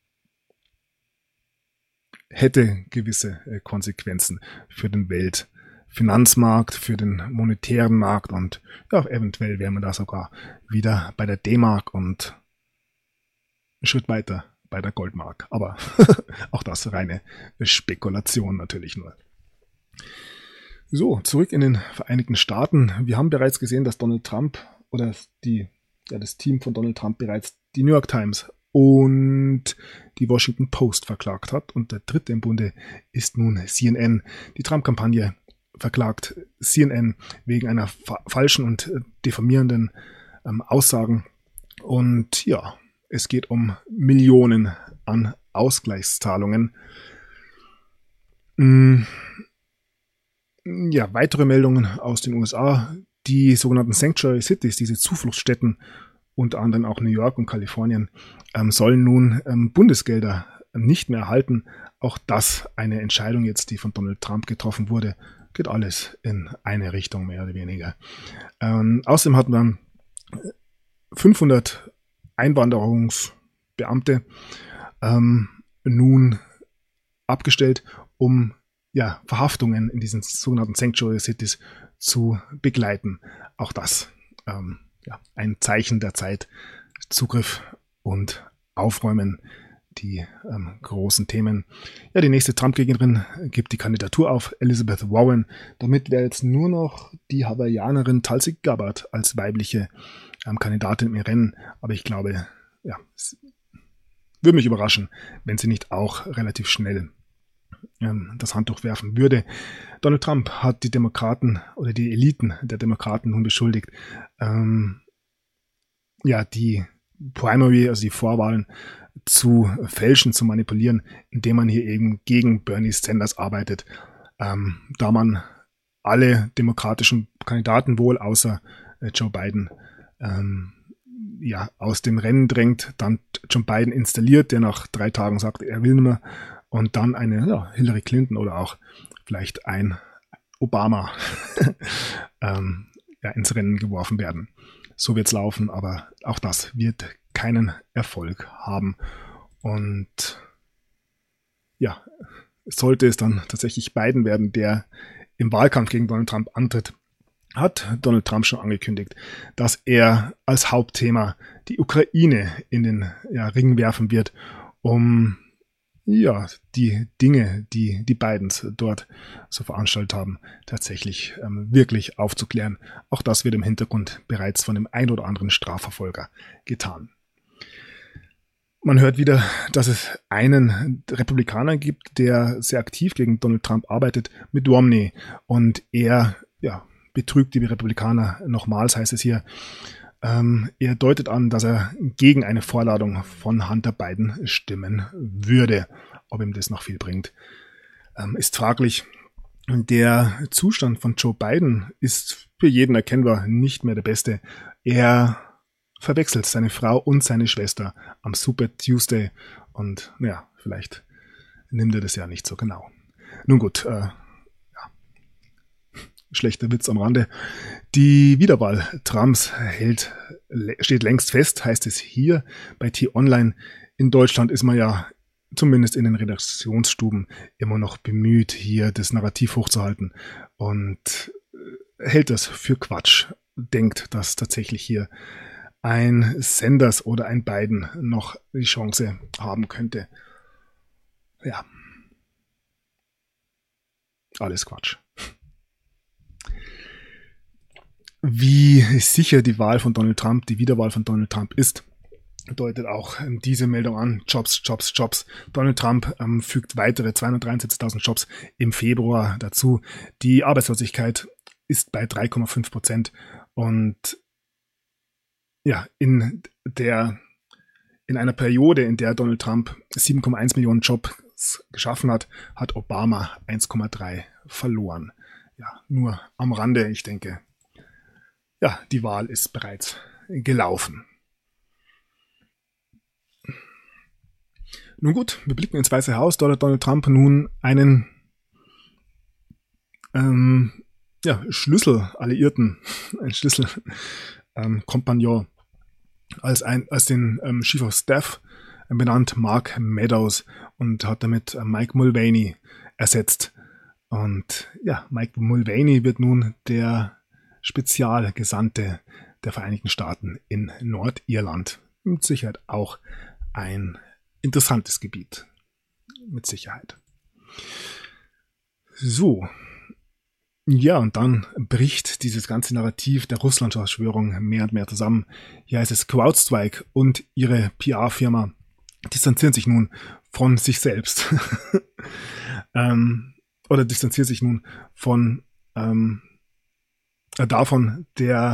hätte gewisse Konsequenzen für den Weltfinanzmarkt, für den monetären Markt und ja, eventuell wäre man da sogar wieder bei der D-Mark und einen Schritt weiter bei der Goldmark. Aber auch das reine Spekulation natürlich nur. So, zurück in den Vereinigten Staaten. Wir haben bereits gesehen, dass Donald Trump oder das Team von Donald Trump bereits die New York Times und die Washington Post verklagt hat. Und der dritte im Bunde ist nun CNN. Die Trump-Kampagne verklagt CNN wegen einer falschen und diffamierenden Aussagen. Und ja, es geht um Millionen an Ausgleichszahlungen. Ja, weitere Meldungen aus den USA. Die sogenannten Sanctuary Cities, diese Zufluchtsstätten, unter anderem auch New York und Kalifornien, sollen nun Bundesgelder nicht mehr erhalten. Auch das eine Entscheidung jetzt, die von Donald Trump getroffen wurde. Geht alles in eine Richtung, mehr oder weniger. Außerdem hat man 500 Einwanderungsbeamte nun abgestellt, um Verhaftungen in diesen sogenannten Sanctuary Cities zu begleiten. Auch das ein Zeichen der Zeit. Zugriff und Aufräumen, die großen Themen. Ja, die nächste Trump-Gegnerin gibt die Kandidatur auf, Elizabeth Warren. Damit wäre jetzt nur noch die Hawaiianerin Tulsi Gabbard als weibliche Kandidatin im Rennen. Aber ich glaube, es würde mich überraschen, wenn sie nicht auch relativ schnell das Handtuch werfen würde. Donald Trump hat die Demokraten oder die Eliten der Demokraten nun beschuldigt, die Primary, also die Vorwahlen, zu fälschen, zu manipulieren, indem man hier eben gegen Bernie Sanders arbeitet, da man alle demokratischen Kandidaten wohl außer Joe Biden aus dem Rennen drängt, dann Joe Biden installiert, der nach 3 Tagen sagt, er will nicht mehr, und dann eine Hillary Clinton oder auch vielleicht ein Obama ins Rennen geworfen werden. So wird's laufen, aber auch das wird keinen Erfolg haben. Und sollte es dann tatsächlich Biden werden, der im Wahlkampf gegen Donald Trump antritt, hat Donald Trump schon angekündigt, dass er als Hauptthema die Ukraine in den Ring werfen wird, um die Dinge, die Bidens dort so veranstaltet haben, tatsächlich wirklich aufzuklären. Auch das wird im Hintergrund bereits von dem ein oder anderen Strafverfolger getan. Man hört wieder, dass es einen Republikaner gibt, der sehr aktiv gegen Donald Trump arbeitet, Mitt Romney. Und er betrügt die Republikaner nochmals, heißt es hier. Er deutet an, dass er gegen eine Vorladung von Hunter Biden stimmen würde. Ob ihm das noch viel bringt, ist fraglich. Der Zustand von Joe Biden ist für jeden erkennbar nicht mehr der beste. Er verwechselt seine Frau und seine Schwester am Super Tuesday und vielleicht nimmt er das ja nicht so genau. Nun gut, schlechter Witz am Rande. Die Wiederwahl Trumps steht längst fest, heißt es hier bei T-Online. In Deutschland ist man ja zumindest in den Redaktionsstuben immer noch bemüht, hier das Narrativ hochzuhalten und hält das für Quatsch. Denkt, dass tatsächlich hier ein Sanders oder ein Biden noch die Chance haben könnte. Ja. Alles Quatsch. Wie sicher die Wahl von Donald Trump, die Wiederwahl von Donald Trump ist, deutet auch diese Meldung an. Jobs, Jobs, Jobs. Donald Trump fügt weitere 273.000 Jobs im Februar dazu. Die Arbeitslosigkeit ist bei 3,5% und in einer Periode, in der Donald Trump 7,1 Millionen Jobs geschaffen hat, hat Obama 1,3 verloren. Ja, nur am Rande, ich denke. Ja, die Wahl ist bereits gelaufen. Nun gut, wir blicken ins Weiße Haus. Dort hat Donald Trump nun einen Schlüsselalliierten, einen Schlüsselkompagnon als den Chief of Staff benannt, Mark Meadows, und hat damit Mike Mulvaney ersetzt. Und ja, Mike Mulvaney wird nun der Spezialgesandte der Vereinigten Staaten in Nordirland. Mit Sicherheit auch ein interessantes Gebiet. Mit Sicherheit. So. Ja, und dann bricht dieses ganze Narrativ der Russland-Verschwörung mehr und mehr zusammen. Hier heißt es, CrowdStrike und ihre PR-Firma distanzieren sich nun von sich selbst. Oder distanziert sich nun von davon,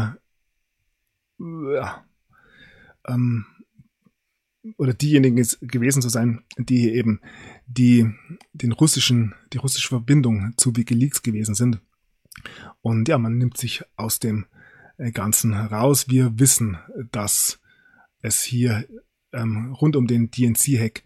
oder diejenigen gewesen zu sein, die eben die russische Verbindung zu WikiLeaks gewesen sind. Und ja, man nimmt sich aus dem Ganzen raus. Wir wissen, dass es hier rund um den DNC-Hack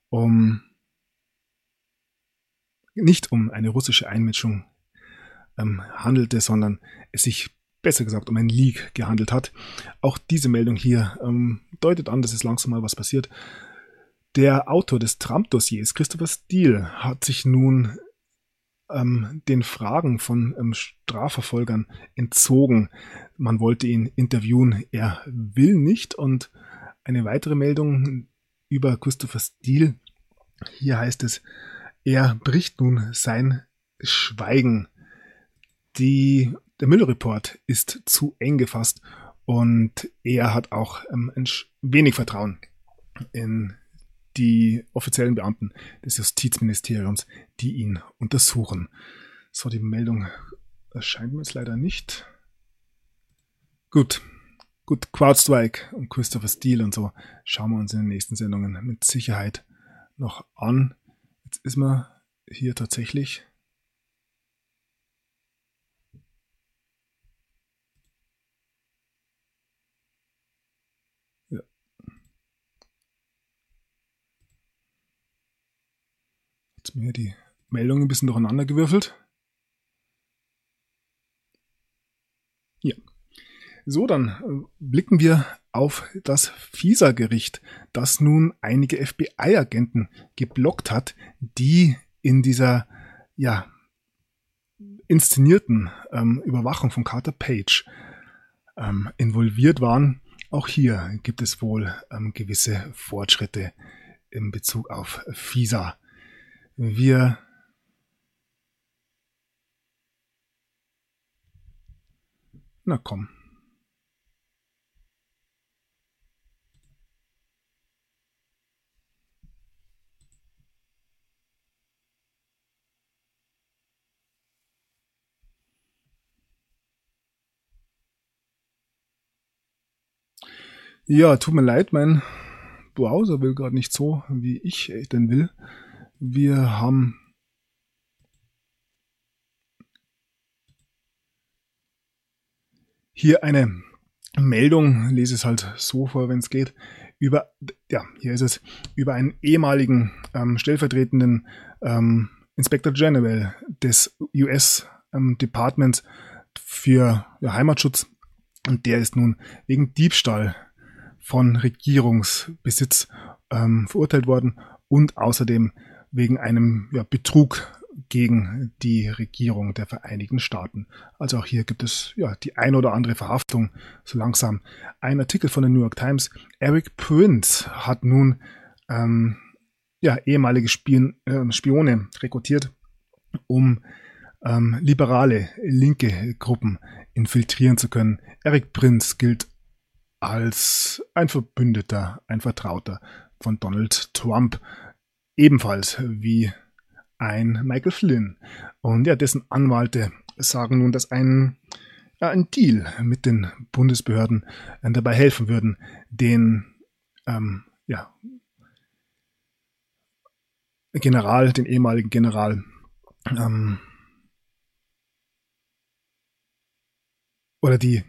nicht um eine russische Einmischung handelte, sondern es sich besser gesagt um ein Leak gehandelt hat. Auch diese Meldung hier deutet an, dass es langsam mal was passiert. Der Autor des Trump-Dossiers, Christopher Steele, hat sich nun den Fragen von Strafverfolgern entzogen. Man wollte ihn interviewen, er will nicht. Und eine weitere Meldung über Christopher Steele. Hier heißt es, er bricht nun sein Schweigen. Der Mueller-Report ist zu eng gefasst und er hat auch wenig Vertrauen in die offiziellen Beamten des Justizministeriums, die ihn untersuchen. So, die Meldung erscheint mir jetzt leider nicht. Gut, CrowdStrike und Christopher Steele und so schauen wir uns in den nächsten Sendungen mit Sicherheit noch an. Jetzt ist man hier tatsächlich jetzt mir die Meldung ein bisschen durcheinander gewürfelt. Ja. So, dann blicken wir auf das FISA-Gericht, das nun einige FBI-Agenten geblockt hat, die in dieser inszenierten Überwachung von Carter Page involviert waren. Auch hier gibt es wohl gewisse Fortschritte in Bezug auf FISA. Na komm. Ja, tut mir leid, mein Browser will gerade nicht so, wie ich denn will. Wir haben hier eine Meldung, lese es halt so vor, wenn es geht, hier ist es, über einen ehemaligen stellvertretenden Inspector General des US Departments für Heimatschutz, und der ist nun wegen Diebstahl von Regierungsbesitz verurteilt worden und außerdem wegen einem Betrug gegen die Regierung der Vereinigten Staaten. Also auch hier gibt es die ein oder andere Verhaftung so langsam. Ein Artikel von der New York Times, Eric Prince hat nun ehemalige Spione rekrutiert, um liberale, linke Gruppen infiltrieren zu können. Eric Prince gilt als ein Verbündeter, ein Vertrauter von Donald Trump, ebenfalls wie ein Michael Flynn. Und dessen Anwälte sagen nun, dass ein Deal mit den Bundesbehörden dabei helfen würden, den den ehemaligen General oder die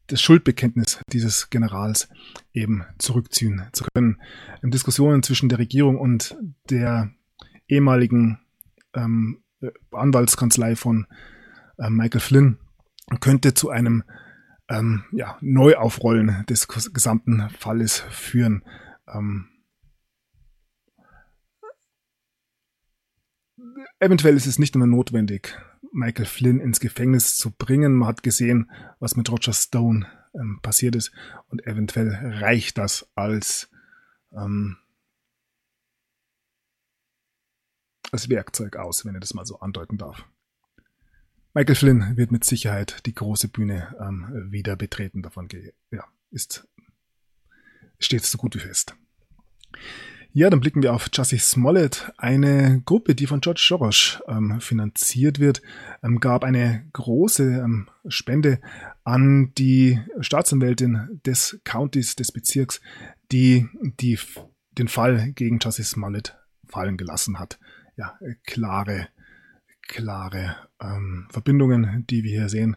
das Schuldbekenntnis dieses Generals eben zurückziehen zu können. Diskussionen zwischen der Regierung und der ehemaligen Anwaltskanzlei von Michael Flynn könnte zu einem Neuaufrollen des gesamten Falles führen. Eventuell ist es nicht mehr notwendig, Michael Flynn ins Gefängnis zu bringen. Man hat gesehen, was mit Roger Stone passiert ist, und eventuell reicht das als Werkzeug aus, wenn ich das mal so andeuten darf. Michael Flynn wird mit Sicherheit die große Bühne wieder betreten. Davon steht so gut wie fest. Ja, dann blicken wir auf Jussie Smollett, eine Gruppe, die von George Soros finanziert wird, gab eine große Spende an die Staatsanwältin des Countys, des Bezirks, die den Fall gegen Jussie Smollett fallen gelassen hat. Ja, klare Verbindungen, die wir hier sehen.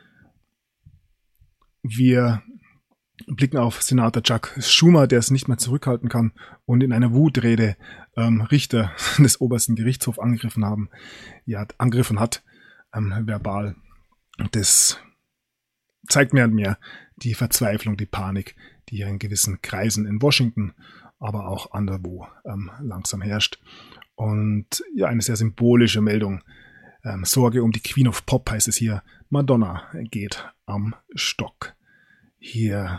Wir blicken auf Senator Chuck Schumer, der es nicht mehr zurückhalten kann und in einer Wutrede Richter des obersten Gerichtshofs angegriffen hat, verbal. Das zeigt mehr und mehr die Verzweiflung, die Panik, die hier in gewissen Kreisen in Washington, aber auch anderswo langsam herrscht. Und ja, eine sehr symbolische Meldung. Sorge um die Queen of Pop heißt es hier. Madonna geht am Stock. Hier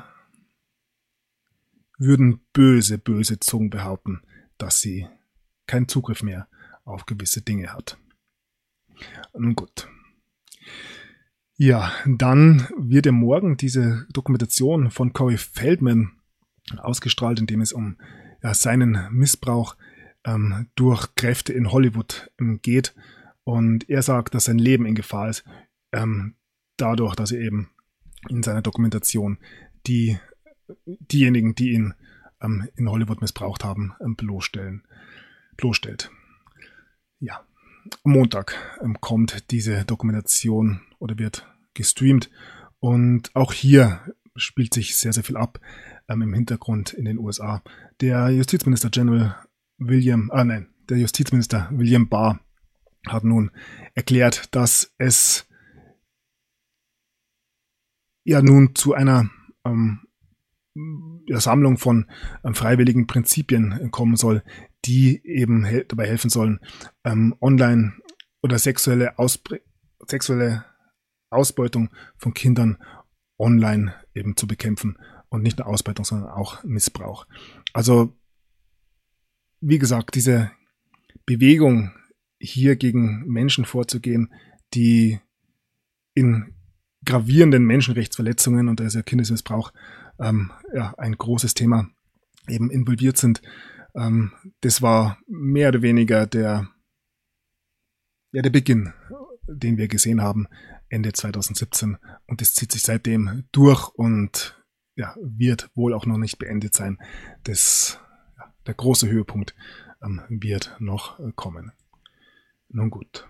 würden böse Zungen behaupten, dass sie keinen Zugriff mehr auf gewisse Dinge hat. Nun gut. Ja, dann wird ja morgen diese Dokumentation von Corey Feldman ausgestrahlt, in dem es um seinen Missbrauch durch Kräfte in Hollywood geht. Und er sagt, dass sein Leben in Gefahr ist, dadurch, dass er eben in seiner Dokumentation diejenigen, die ihn in Hollywood missbraucht haben, bloßstellt. Ja, am Montag kommt diese Dokumentation oder wird gestreamt, und auch hier spielt sich sehr, sehr viel ab im Hintergrund in den USA. Der Justizminister William Barr hat nun erklärt, dass es ja nun zu einer Sammlung von freiwilligen Prinzipien kommen soll, die eben dabei helfen sollen, online oder sexuelle Ausbeutung von Kindern online eben zu bekämpfen, und nicht nur Ausbeutung, sondern auch Missbrauch. Also, wie gesagt, diese Bewegung, hier gegen Menschen vorzugehen, die in gravierenden Menschenrechtsverletzungen, und da ist ja Kindesmissbrauch ein großes Thema, eben involviert sind. Das war mehr oder weniger der Beginn, den wir gesehen haben Ende 2017, und das zieht sich seitdem durch und wird wohl auch noch nicht beendet sein. Der große Höhepunkt wird noch kommen. Nun gut.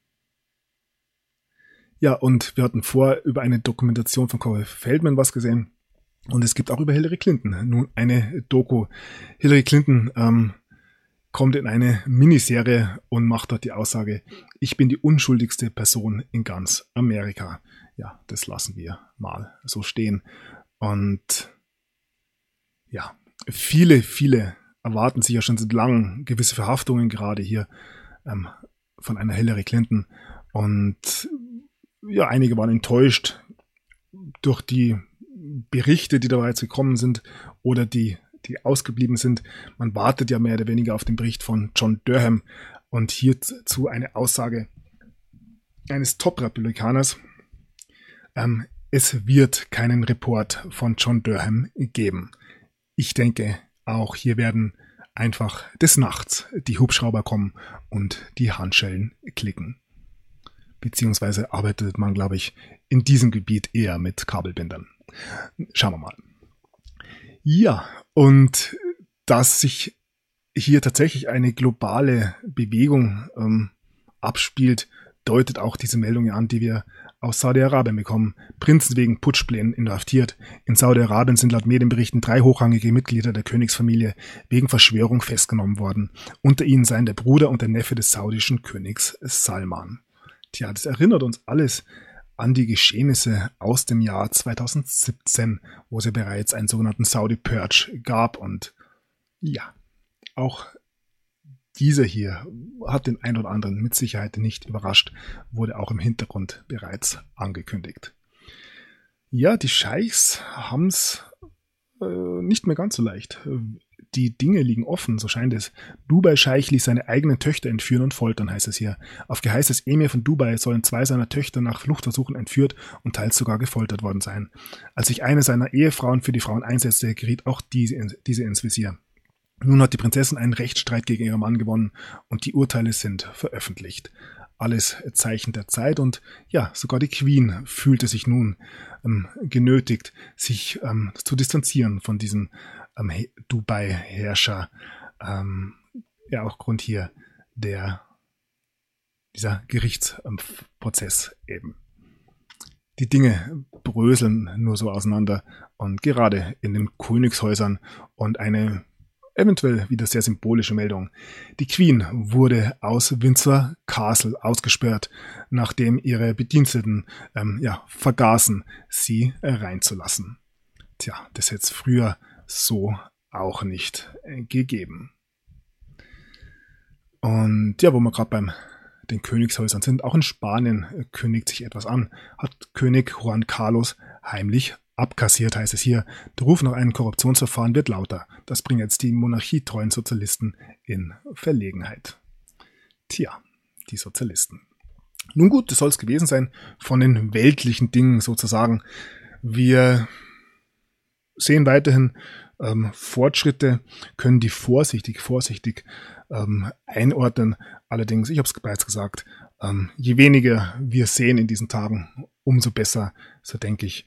Ja, und wir hatten über eine Dokumentation von Corey Feldman was gesehen. Und es gibt auch über Hillary Clinton nun eine Doku. Hillary Clinton kommt in eine Miniserie und macht dort die Aussage: Ich bin die unschuldigste Person in ganz Amerika. Ja, das lassen wir mal so stehen. Und ja, viele erwarten sich ja schon seit langem gewisse Verhaftungen, gerade hier von einer Hillary Clinton. Und ja, einige waren enttäuscht durch die Berichte, die da bereits gekommen sind oder die ausgeblieben sind. Man wartet ja mehr oder weniger auf den Bericht von John Durham, und hierzu eine Aussage eines Top-Republikaners. Es wird keinen Report von John Durham geben. Ich denke, auch hier werden einfach des Nachts die Hubschrauber kommen und die Handschellen klicken. Beziehungsweise arbeitet man, glaube ich, in diesem Gebiet eher mit Kabelbindern. Schauen wir mal. Ja, und dass sich hier tatsächlich eine globale Bewegung abspielt, deutet auch diese Meldung an, die wir aus Saudi-Arabien bekommen, Prinzen wegen Putschplänen inhaftiert. In Saudi-Arabien sind laut Medienberichten 3 hochrangige Mitglieder der Königsfamilie wegen Verschwörung festgenommen worden. Unter ihnen seien der Bruder und der Neffe des saudischen Königs Salman. Tja, das erinnert uns alles an die Geschehnisse aus dem Jahr 2017, wo es ja bereits einen sogenannten Saudi Purge gab. Und ja, auch dieser hier hat den einen oder anderen mit Sicherheit nicht überrascht, wurde auch im Hintergrund bereits angekündigt. Ja, die Scheichs haben es nicht mehr ganz so leicht. Die Dinge liegen offen, so scheint es. Dubai-Scheich ließ seine eigenen Töchter entführen und foltern, heißt es hier. Auf Geheiß des Emir von Dubai sollen 2 seiner Töchter nach Fluchtversuchen entführt und teils sogar gefoltert worden sein. Als sich eine seiner Ehefrauen für die Frauen einsetzte, geriet auch diese ins Visier. Nun hat die Prinzessin einen Rechtsstreit gegen ihren Mann gewonnen und die Urteile sind veröffentlicht. Alles Zeichen der Zeit und ja, sogar die Queen fühlte sich nun genötigt, sich zu distanzieren von diesem Dubai-Herrscher. Ja, auch Grund hier dieser Gerichtsprozess eben. Die Dinge bröseln nur so auseinander und gerade in den Königshäusern und eine eventuell wieder sehr symbolische Meldung. Die Queen wurde aus Windsor Castle ausgesperrt, nachdem ihre Bediensteten vergaßen, sie reinzulassen. Tja, das hätte es früher so auch nicht gegeben. Und ja, wo wir gerade den Königshäusern sind, auch in Spanien kündigt sich etwas an, hat König Juan Carlos heimlich abkassiert, heißt es hier. Der Ruf nach einem Korruptionsverfahren wird lauter. Das bringt jetzt die monarchietreuen Sozialisten in Verlegenheit. Tja, die Sozialisten. Nun gut, das soll es gewesen sein von den weltlichen Dingen sozusagen. Wir sehen weiterhin Fortschritte, können die vorsichtig einordnen. Allerdings, ich habe es bereits gesagt, je weniger wir sehen in diesen Tagen, umso besser, so denke ich.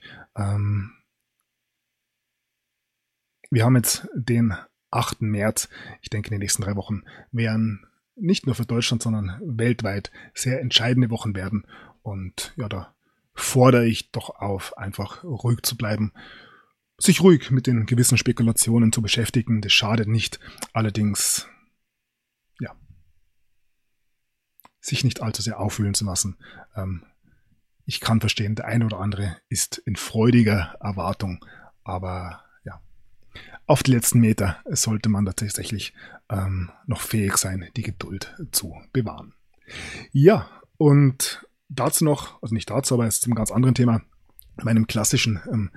Wir haben jetzt den 8. März. Ich denke, die nächsten 3 Wochen werden nicht nur für Deutschland, sondern weltweit sehr entscheidende Wochen werden. Und ja, da fordere ich doch auf, einfach ruhig zu bleiben, sich ruhig mit den gewissen Spekulationen zu beschäftigen. Das schadet nicht. Allerdings, ja, sich nicht allzu sehr aufwühlen zu lassen. Ich kann verstehen, der eine oder andere ist in freudiger Erwartung, aber ja, auf die letzten Meter sollte man da tatsächlich noch fähig sein, die Geduld zu bewahren. Ja, und dazu noch, also nicht dazu, aber jetzt zum ganz anderen Thema, meinem klassischen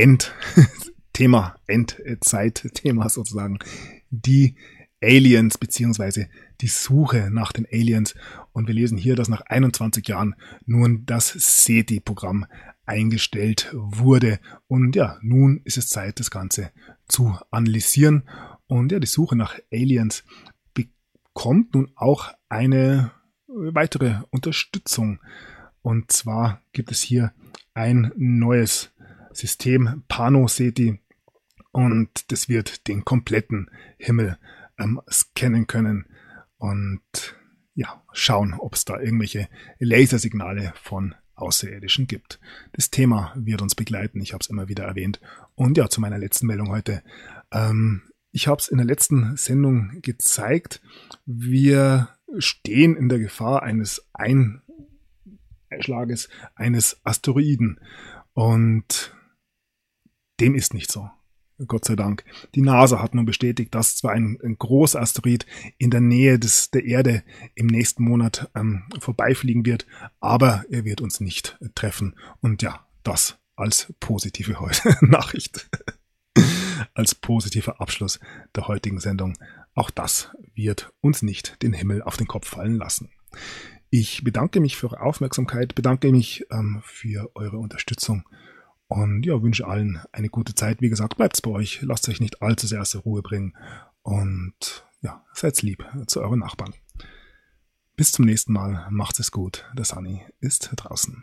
Endzeit-Thema sozusagen, die Aliens beziehungsweise die Suche nach den Aliens. Und wir lesen hier, dass nach 21 Jahren nun das SETI-Programm eingestellt wurde. Und ja, nun ist es Zeit, das Ganze zu analysieren. Und ja, die Suche nach Aliens bekommt nun auch eine weitere Unterstützung. Und zwar gibt es hier ein neues System, PanoSETI, und das wird den kompletten Himmel scannen können und ja, schauen, ob es da irgendwelche Lasersignale von Außerirdischen gibt. Das Thema wird uns begleiten, ich habe es immer wieder erwähnt. Und ja, zu meiner letzten Meldung heute. Ich habe es in der letzten Sendung gezeigt, wir stehen in der Gefahr eines Einschlages eines Asteroiden und dem ist nicht so. Gott sei Dank. Die NASA hat nun bestätigt, dass zwar ein großer Asteroid in der Nähe der Erde im nächsten Monat vorbeifliegen wird, aber er wird uns nicht treffen. Und ja, das als positive Nachricht, als positiver Abschluss der heutigen Sendung. Auch das wird uns nicht den Himmel auf den Kopf fallen lassen. Ich bedanke mich für eure Aufmerksamkeit, bedanke mich für eure Unterstützung. Und ja, wünsche allen eine gute Zeit. Wie gesagt, bleibt's bei euch. Lasst euch nicht allzu sehr aus der Ruhe bringen. Und ja, seid lieb zu euren Nachbarn. Bis zum nächsten Mal. Macht's es gut. Der Sunny ist draußen.